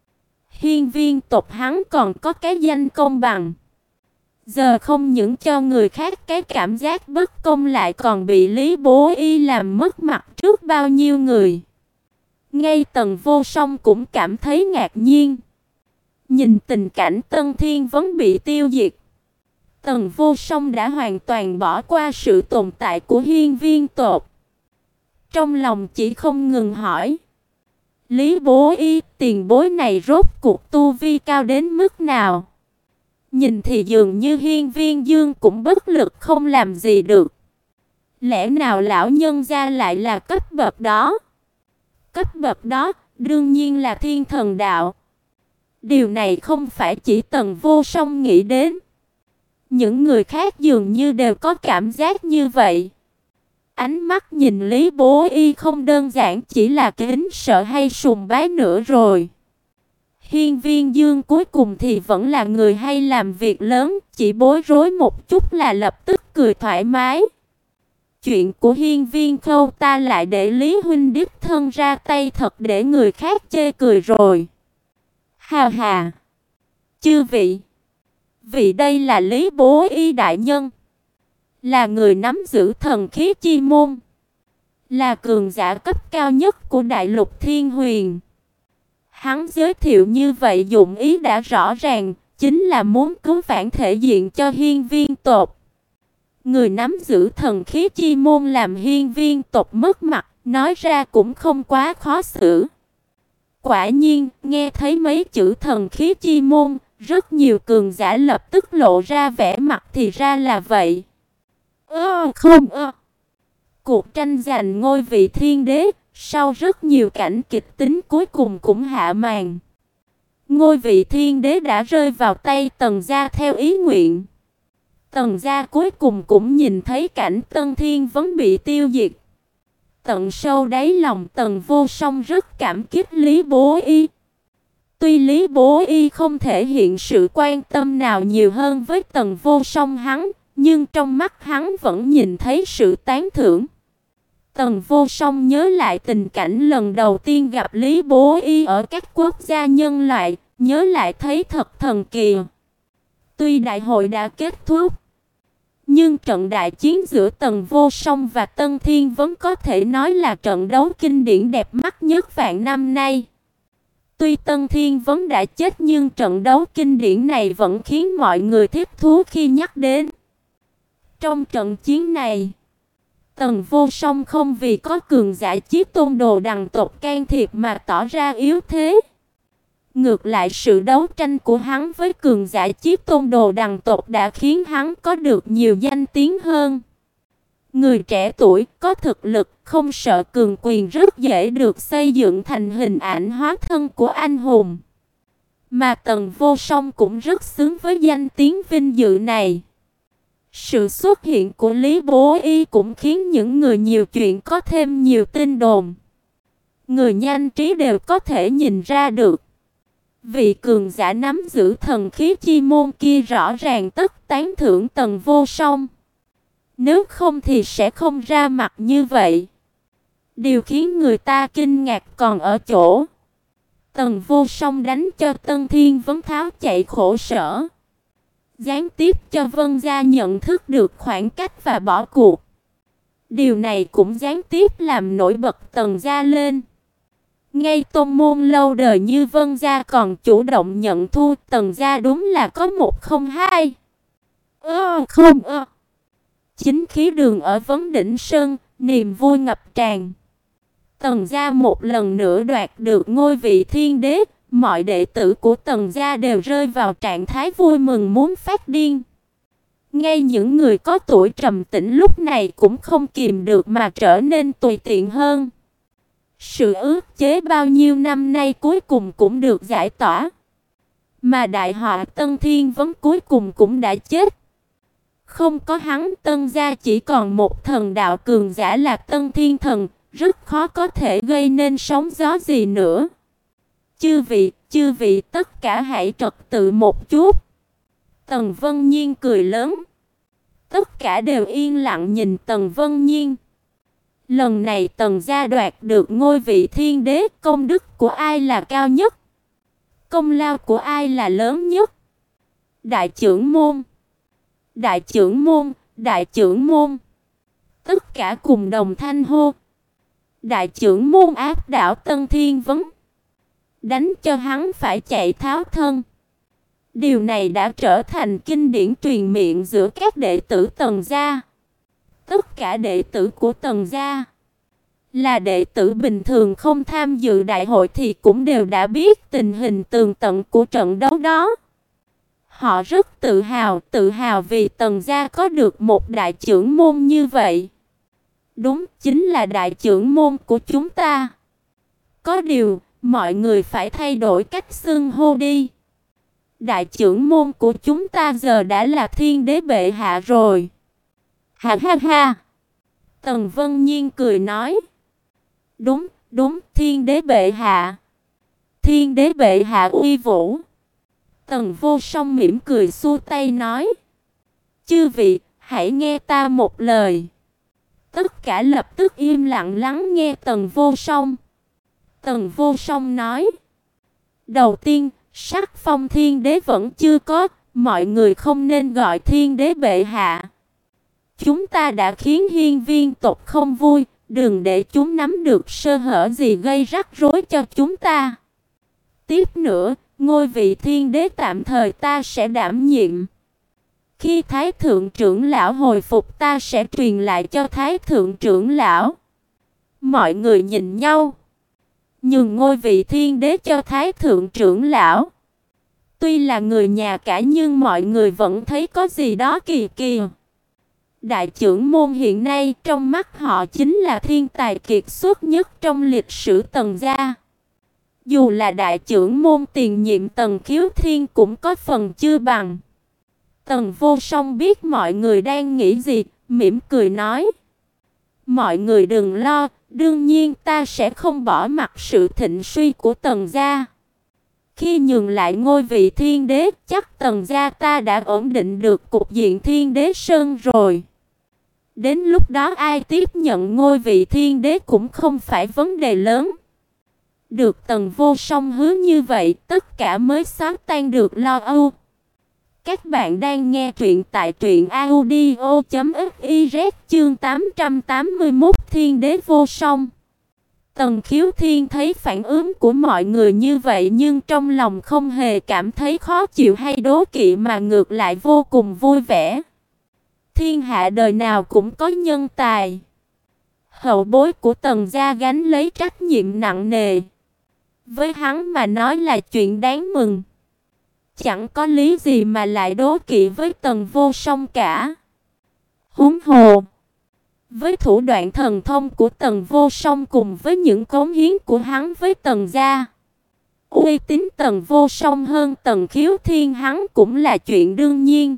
Hiên Viên tộc hắn còn có cái danh công bằng. Giờ không những cho người khác cái cảm giác bất công, lại còn bị Lý Bố Y làm mất mặt trước bao nhiêu người. Ngay Tần Vô Song cũng cảm thấy ngạc nhiên. Nhìn tình cảnh Tân Thiên Vấn bị tiêu diệt, Tần Vô Song đã hoàn toàn bỏ qua sự tồn tại của Hiên Viên tộc. Trong lòng chỉ không ngừng hỏi: Lý Bố Y, tiền bối này rốt cuộc tu vi cao đến mức nào? Nhìn thì dường như Hiên Viên Dương cũng bất lực không làm gì được. Lẽ nào lão nhân gia lại là cấp bậc đó? Cấp bậc đó đương nhiên là thiên thần đạo. Điều này không phải chỉ Tần Vô Song nghĩ đến. Những người khác dường như đều có cảm giác như vậy. Ánh mắt nhìn Lý Bố Y không đơn giản chỉ là kính sợ hay sùng bái nữa rồi. Hiên Viên Dương cuối cùng thì vẫn là người hay làm việc lớn, chỉ bối rối một chút là lập tức cười thoải mái. Chuyện của Hiên Viên Khâu ta lại để Lý huynh đích thân ra tay, thật để người khác chê cười rồi. Hà hà. Chư vị, vị đây là Lý Bố Y đại nhân, là người nắm giữ thần khí chi môn, là cường giả cấp cao nhất của đại lục Thiên Huyền. Hắn giới thiệu như vậy dụng ý đã rõ ràng, chính là muốn cứu vãn thể diện cho Hiên Viên tộc. Người nắm giữ thần khí chi môn làm Hiên Viên tộc mất mặt, nói ra cũng không quá khó xử. Quả nhiên, nghe thấy mấy chữ thần khí chi môn, rất nhiều cường giả lập tức lộ ra vẻ mặt thì ra là vậy. Ơ không ơ. Cuộc tranh giành ngôi vị thiên đế, sau rất nhiều cảnh kịch tính cuối cùng cũng hạ màn. Ngôi vị thiên đế đã rơi vào tay Tần gia theo ý nguyện. Tần gia cuối cùng cũng nhìn thấy cảnh Tân Thiên Vấn bị tiêu diệt. Tận sâu đáy lòng Tần Vô Song rất cảm kích Lý Bố Y. Tuy Lý Bố Y không thể hiện sự quan tâm nào nhiều hơn với Tần Vô Song hắn, nhưng trong mắt hắn vẫn nhìn thấy sự tán thưởng. Tần Vô Song nhớ lại tình cảnh lần đầu tiên gặp Lý Bố Y ở các quốc gia nhân loại, nhớ lại thấy thật thần kỳ. Tuy đại hội đã kết thúc, nhưng trận đại chiến giữa Tần Vô Song và Tân Thiên Vấn có thể nói là trận đấu kinh điển đẹp mắt nhất vạn năm nay. Tuy Tân Thiên Vấn đã chết nhưng trận đấu kinh điển này vẫn khiến mọi người thích thú khi nhắc đến. Trong trận chiến này, Tần Vô Song không vì có cường giả Chí Tôn Đồ Đằng tộc can thiệp mà tỏ ra yếu thế. Ngược lại, sự đấu tranh của hắn với cường giả Chí Tôn Đồ Đằng tộc đã khiến hắn có được nhiều danh tiếng hơn. Người trẻ tuổi có thực lực, không sợ cường quyền, rất dễ được xây dựng thành hình ảnh hóa thân của anh hùng. Mà Tần Vô Song cũng rất xứng với danh tiếng vinh dự này. Sự xuất hiện của Lý Bố Y cũng khiến những người nhiều chuyện có thêm nhiều tin đồn. Người nhanh trí đều có thể nhìn ra được. Vị cường giả nắm giữ thần khí chi môn kia rõ ràng tất tán thưởng Tần Vô Song. Nếu không thì sẽ không ra mặt như vậy. Điều khiến người ta kinh ngạc còn ở chỗ, Tần Vô Song đánh cho Tân Thiên Vấn tháo chạy khổ sở, gián tiếp cho Vân gia nhận thức được khoảng cách và bỏ cuộc. Điều này cũng gián tiếp làm nổi bật Tần gia lên. Ngay tôn môn lâu đời như Vân gia còn chủ động nhận thua, Tần gia đúng là có một không hai. Ơ không ơ. Chính khí đường ở Vấn Đỉnh Sơn, niềm vui ngập tràn. Tần gia một lần nữa đoạt được ngôi vị thiên đế, mọi đệ tử của Tần gia đều rơi vào trạng thái vui mừng muốn phát điên. Ngay những người có tuổi trầm tĩnh lúc này cũng không kìm được mà trở nên tùy tiện hơn. Sự ức chế bao nhiêu năm nay cuối cùng cũng được giải tỏa. Mà đại họa Tân Thiên Vấn cuối cùng cũng đã chết. Không có hắn, Tân gia chỉ còn một thần đạo cường giả là Tân Thiên Thần, rất khó có thể gây nên sóng gió gì nữa. Chư vị, chư vị tất cả hãy trật tự một chút. Tần Vân Nhiên cười lớn. Tất cả đều yên lặng nhìn Tần Vân Nhiên. Lần này Tần gia đoạt được ngôi vị thiên đế, công đức của ai là cao nhất? Công lao của ai là lớn nhất? Đại trưởng môn, đại trưởng môn, đại trưởng môn. Tất cả cùng đồng thanh hô. Đại trưởng môn áp đảo Tân Thiên Vấn, đánh cho hắn phải chạy tháo thân. Điều này đã trở thành kinh điển truyền miệng giữa các đệ tử Tần gia. Tất cả đệ tử của Tần gia là đệ tử bình thường không tham dự đại hội thì cũng đều đã biết tình hình tường tận của trận đấu đó. Họ rất tự hào, tự hào vì Tần gia có được một đại trưởng môn như vậy. Đúng, chính là đại trưởng môn của chúng ta. Có điều, mọi người phải thay đổi cách xưng hô đi. Đại trưởng môn của chúng ta giờ đã là thiên đế bệ hạ rồi. Ha ha ha. Tần Vân Nhiên cười nói. Đúng, đúng, thiên đế bệ hạ. Thiên đế bệ hạ uy vũ. Tần Vô Song mỉm cười xua tay nói. Chư vị, hãy nghe ta một lời. Tất cả lập tức im lặng lắng nghe Tần Vô Song. Tần Vô Song nói. Đầu tiên, sắc phong thiên đế vẫn chưa có, mọi người không nên gọi thiên đế bệ hạ. Chúng ta đã khiến hiên viên tộc không vui, đừng để chúng nắm được sơ hở gì gây rắc rối cho chúng ta. Tiếp nữa, ngôi vị thiên đế tạm thời ta sẽ đảm nhiệm. Khi Thái Thượng trưởng lão hồi phục ta sẽ truyền lại cho Thái Thượng trưởng lão. Mọi người nhìn nhau. Nhường ngôi vị thiên đế cho Thái Thượng trưởng lão. Tuy là người nhà cả nhưng mọi người vẫn thấy có gì đó kỳ kỳ. Đại trưởng môn hiện nay trong mắt họ chính là thiên tài kiệt xuất nhất trong lịch sử Tần gia. Dù là đại trưởng môn tiền nhiệm Tần Khiếu Thiên cũng có phần chưa bằng. Tần Vô Song biết mọi người đang nghĩ gì, mỉm cười nói. Mọi người đừng lo, đương nhiên ta sẽ không bỏ mặc sự thịnh suy của Tần gia. Khi nhường lại ngôi vị thiên đế, chắc Tần gia ta đã ổn định được cục diện thiên đế sơn rồi. Đến lúc đó ai tiếp nhận ngôi vị thiên đế cũng không phải vấn đề lớn. Được Tần Vô Song hứa như vậy, tất cả mới xóa tan được lo âu. Các bạn đang nghe truyện tại truyện audio chấm fiz chương tám trăm tám mươi mốt Thiên Đế Vô Song. Tần Khiếu Thiên thấy phản ứng của mọi người như vậy nhưng trong lòng không hề cảm thấy khó chịu hay đố kỵ mà ngược lại vô cùng vui vẻ. Thiên hạ đời nào cũng có nhân tài. Hậu bối của Tần gia gánh lấy trách nhiệm nặng nề. Với hắn mà nói là chuyện đáng mừng. Chẳng có lý gì mà lại đố kỵ với Tần Vô Song cả. Huống hồ, với thủ đoạn thần thông của Tần Vô Song cùng với những cống hiến của hắn với Tần gia, uy tín Tần Vô Song hơn Tần Khiếu Thiên hắn cũng là chuyện đương nhiên.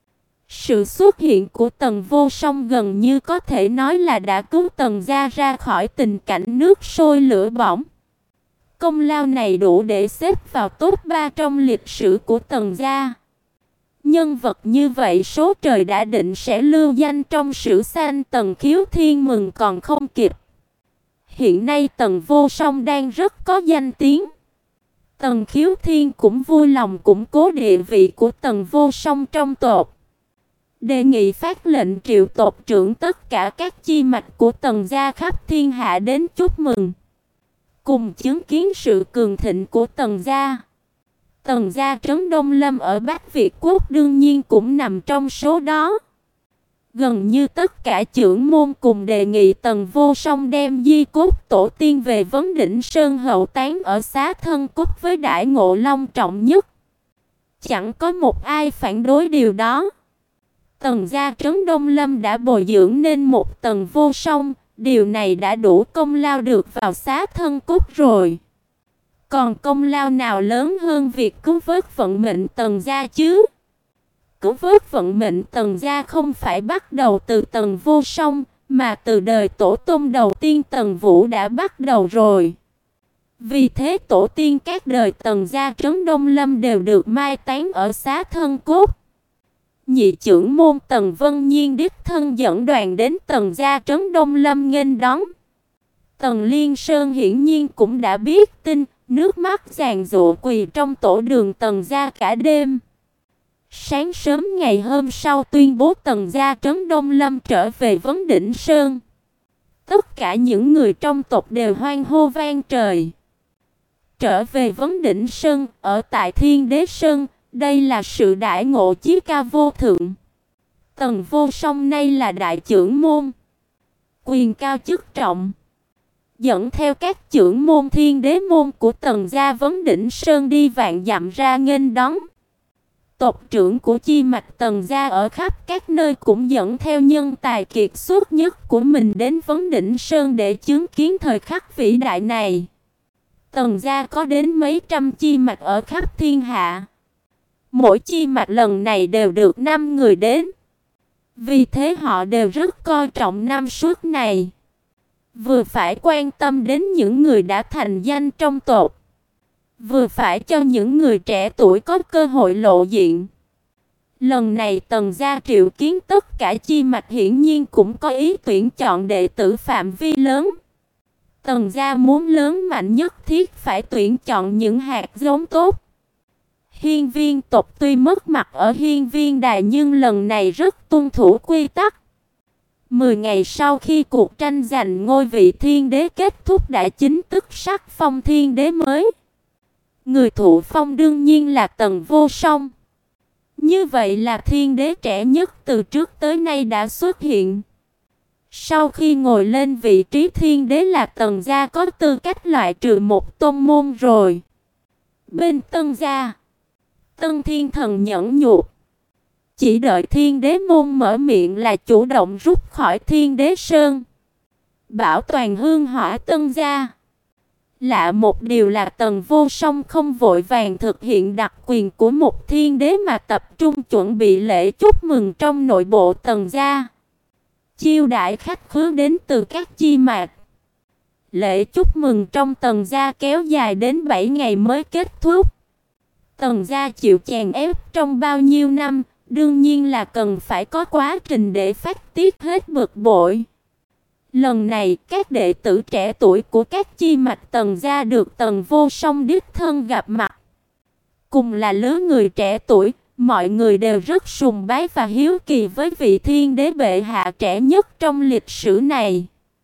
Sự xuất hiện của Tần Vô Song gần như có thể nói là đã cứu Tần gia ra khỏi tình cảnh nước sôi lửa bỏng. Công lao này đủ để xếp vào top ba trong lịch sử của Tần gia. Nhân vật như vậy số trời đã định sẽ lưu danh trong sử sách. Tần Khiếu Thiên mừng còn không kịp. Hiện nay Tần Vô Song đang rất có danh tiếng. Tần Khiếu Thiên cũng vui lòng củng cố địa vị của Tần Vô Song trong tộc, đề nghị phát lệnh triệu tộc trưởng tất cả các chi mạch của Tần gia khắp thiên hạ đến chúc mừng, cùng chứng kiến sự cường thịnh của Tần gia. Tần gia trấn Đông Lâm ở Bắc Việt Quốc đương nhiên cũng nằm trong số đó. Gần như tất cả trưởng môn cùng đề nghị Tần Vô Song đem di cốt tổ tiên về Vấn Đỉnh Sơn hậu táng ở Xá Thân Cốt với đãi ngộ long trọng nhất. Chẳng có một ai phản đối điều đó. Tần gia trấn Đông Lâm đã bồi dưỡng nên một Tần Vô Song, điều này đã đủ công lao được vào Xá Thân Cốt rồi. Còn công lao nào lớn hơn việc cứu vớt vận mệnh Tần gia chứ? Cứu vớt vận mệnh Tần gia không phải bắt đầu từ Tần Vô Song, mà từ đời tổ tông đầu tiên Tần Vũ đã bắt đầu rồi. Vì thế tổ tiên các đời Tần gia trấn Đông Lâm đều được mai táng ở Xá Thân Cốt. Nhị trưởng môn Tần Vân Nhiên đích thân dẫn đoàn đến Tần gia trấn Đông Lâm nghênh đón. Tần Liên Sơn hiển nhiên cũng đã biết tin, nước mắt giàn giụa quỳ trong tổ đường Tần gia cả đêm. Sáng sớm ngày hôm sau tuyên bố Tần gia trấn Đông Lâm trở về Vấn Đỉnh Sơn. Tất cả những người trong tộc đều hoan hô vang trời. Trở về Vấn Đỉnh Sơn, ở tại Thiên Đế Sơn, đây là sự đãi ngộ chí cao vô thượng. Tần Vô Song nay là đại trưởng môn, quyền cao chức trọng, dẫn theo các trưởng môn Thiên Đế môn của Tần gia Vấn Đỉnh Sơn đi vạn dặm ra nghênh đón. Tộc trưởng của chi mạch Tần gia ở khắp các nơi cũng dẫn theo nhân tài kiệt xuất nhất của mình đến Vấn Đỉnh Sơn để chứng kiến thời khắc vĩ đại này. Tần gia có đến mấy trăm chi mạch ở khắp thiên hạ. Mỗi chi mạch lần này đều được năm người đến. Vì thế họ đều rất coi trọng năm suất này. Vừa phải quan tâm đến những người đã thành danh trong tộc, vừa phải cho những người trẻ tuổi có cơ hội lộ diện. Lần này Tần gia triệu kiến tất cả chi mạch hiển nhiên cũng có ý tuyển chọn đệ tử phạm vi lớn. Tần gia muốn lớn mạnh nhất thiết phải tuyển chọn những hạt giống tốt. Hiên Viên tộc tuy mất mặt ở Hiên Viên đài nhưng lần này rất tuân thủ quy tắc. Mười ngày sau khi cuộc tranh giành ngôi vị thiên đế kết thúc đã chính thức sắc phong thiên đế mới. Người thụ phong đương nhiên là Tần Vô Song. Như vậy là thiên đế trẻ nhất từ trước tới nay đã xuất hiện. Sau khi ngồi lên vị trí thiên đế là Tần gia có tư cách loại trừ một tôn môn rồi. Bên Tân gia, Tân Thiên Thần nhẫn nhục, chỉ đợi thiên đế môn mở miệng là chủ động rút khỏi Thiên Đế Sơn, bảo toàn hương hỏa Tân gia. Lạ một điều là Tần Vô Song không vội vàng thực hiện đặc quyền của một thiên đế mà tập trung chuẩn bị lễ chúc mừng trong nội bộ Tần gia, chiêu đãi khách khứa đến từ các chi mạch. Lễ chúc mừng trong Tần gia kéo dài đến bảy ngày mới kết thúc. Tần gia chịu chèn ép trong bao nhiêu năm, đương nhiên là cần phải có quá trình để phát tiết hết bực bội. Lần này, các đệ tử trẻ tuổi của các chi mạch Tần gia được Tần Vô Song đích thân gặp mặt. Cùng là lứa người trẻ tuổi, mọi người đều rất sùng bái và hiếu kỳ với vị thiên đế bệ hạ trẻ nhất trong lịch sử này.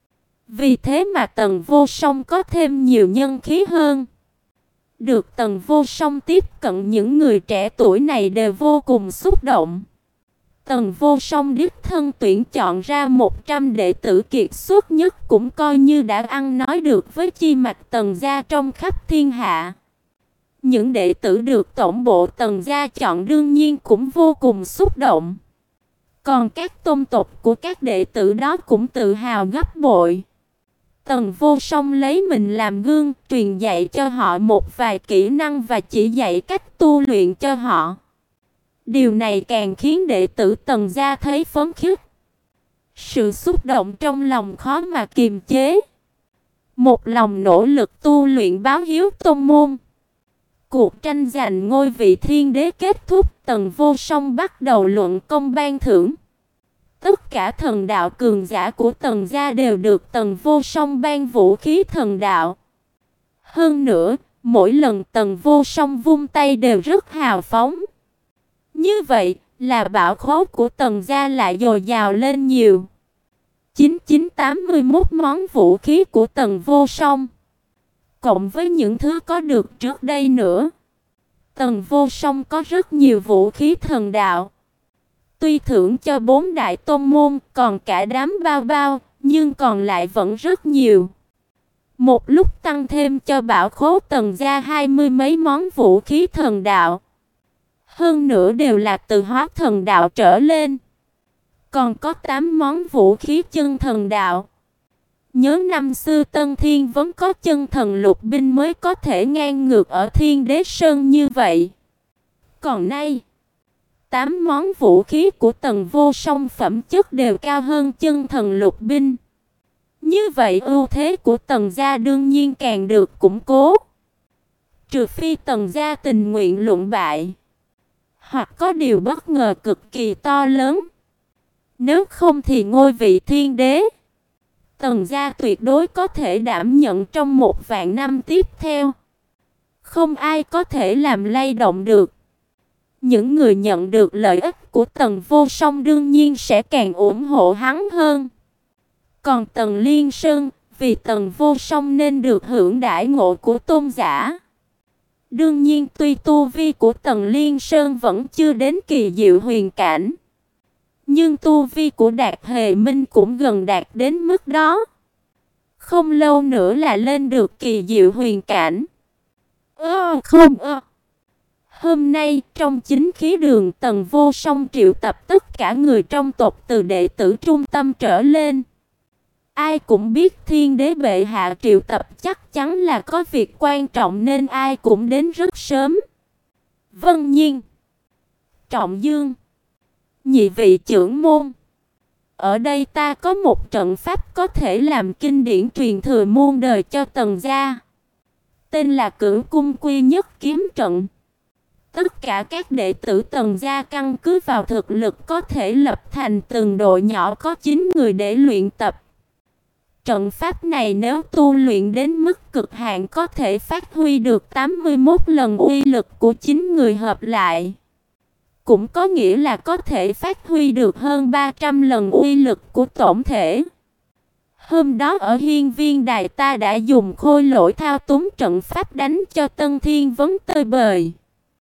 Vì thế mà Tần Vô Song có thêm nhiều nhân khí hơn. Được Tần Vô Song tiếp cận những người trẻ tuổi này đều vô cùng xúc động. Tần Vô Song đích thân tuyển chọn ra một trăm đệ tử kiệt xuất nhất cũng coi như đã ăn nói được với chi mạch Tần gia trong khắp thiên hạ. Những đệ tử được tổng bộ Tần gia chọn đương nhiên cũng vô cùng xúc động. Còn các tôn tộc của các đệ tử đó cũng tự hào gấp bội. Tần Vô Song lấy mình làm gương, truyền dạy cho họ một vài kỹ năng và chỉ dạy cách tu luyện cho họ. Điều này càng khiến đệ tử Tần gia thấy phấn khích. Sự xúc động trong lòng khó mà kiềm chế. Một lòng nỗ lực tu luyện báo hiếu tôn môn. Cuộc tranh giành ngôi vị thiên đế kết thúc, Tần Vô Song bắt đầu luận công ban thưởng. Tất cả thần đạo cường giả của Tần gia đều được Tần Vô Song ban vũ khí thần đạo. Hơn nữa, Mỗi lần Tần Vô Song vung tay đều rất hào phóng. Như vậy là bảo khố của Tần gia lại dồi dào lên nhiều. chín chín tám mươi mốt món vũ khí của Tần Vô Song, cộng với những thứ có được trước đây nữa, Tần Vô Song có rất nhiều vũ khí thần đạo. Tuy thưởng cho bốn đại tôn môn, còn cả đám bao bao, nhưng còn lại vẫn rất nhiều. Một lúc tăng thêm cho bảo khố Tần gia hai mươi mấy món vũ khí thần đạo. Hơn nữa đều là từ hóa thần đạo trở lên. Còn có tám món vũ khí chân thần đạo. Nhớ năm xưa Tân Thiên vẫn có chân thần lục binh mới có thể ngang ngược ở Thiên Đế Sơn như vậy. Còn nay, tám món vũ khí của Tần Vô Song phẩm chất đều cao hơn chân thần lục binh. Như vậy ưu thế của Tần gia đương nhiên càng được củng cố. Trừ phi Tần gia tình nguyện luận bại, hoặc có điều bất ngờ cực kỳ to lớn. Nếu không thì ngôi vị thiên đế, Tần gia tuyệt đối có thể đảm nhận trong một vạn năm tiếp theo. Không ai có thể làm lay động được. Những người nhận được lợi ích của Tần Vô Song đương nhiên sẽ càng ủng hộ hắn hơn. Còn Tần Liên Sơn, vì Tần Vô Song nên được hưởng đãi ngộ của tôn giả. Đương nhiên tuy tu vi của Tần Liên Sơn vẫn chưa đến kỳ diệu huyền cảnh, nhưng tu vi của Đạt Hề Minh cũng gần đạt đến mức đó. Không lâu nữa là lên được kỳ diệu huyền cảnh. Ơ không ơ. Hôm nay trong chính khí đường, Tần Vô Song triệu tập tất cả người trong tộc từ đệ tử trung tâm trở lên. Ai cũng biết Thiên Đế bệ hạ triệu tập chắc chắn là có việc quan trọng nên ai cũng đến rất sớm. Vân Nhiên, Trọng Dương, nhị vị trưởng môn, ở đây ta có một trận pháp có thể làm kinh điển truyền thừa muôn đời cho Tần gia. Tên là Cửu Cung Quy Nhất Kiếm Trận. Tất cả các đệ tử Tần gia căn cứ vào thực lực có thể lập thành từng đội nhỏ có chín người để luyện tập. Trận pháp này nếu tu luyện đến mức cực hạn có thể phát huy được tám mươi mốt lần uy lực của chín người hợp lại. Cũng có nghĩa là có thể phát huy được hơn ba trăm lần uy lực của tổng thể. Hôm đó ở Hiên Viên Đài ta đã dùng khôi lỗi thao túng trận pháp đánh cho Tân Thiên Vấn tơi bời.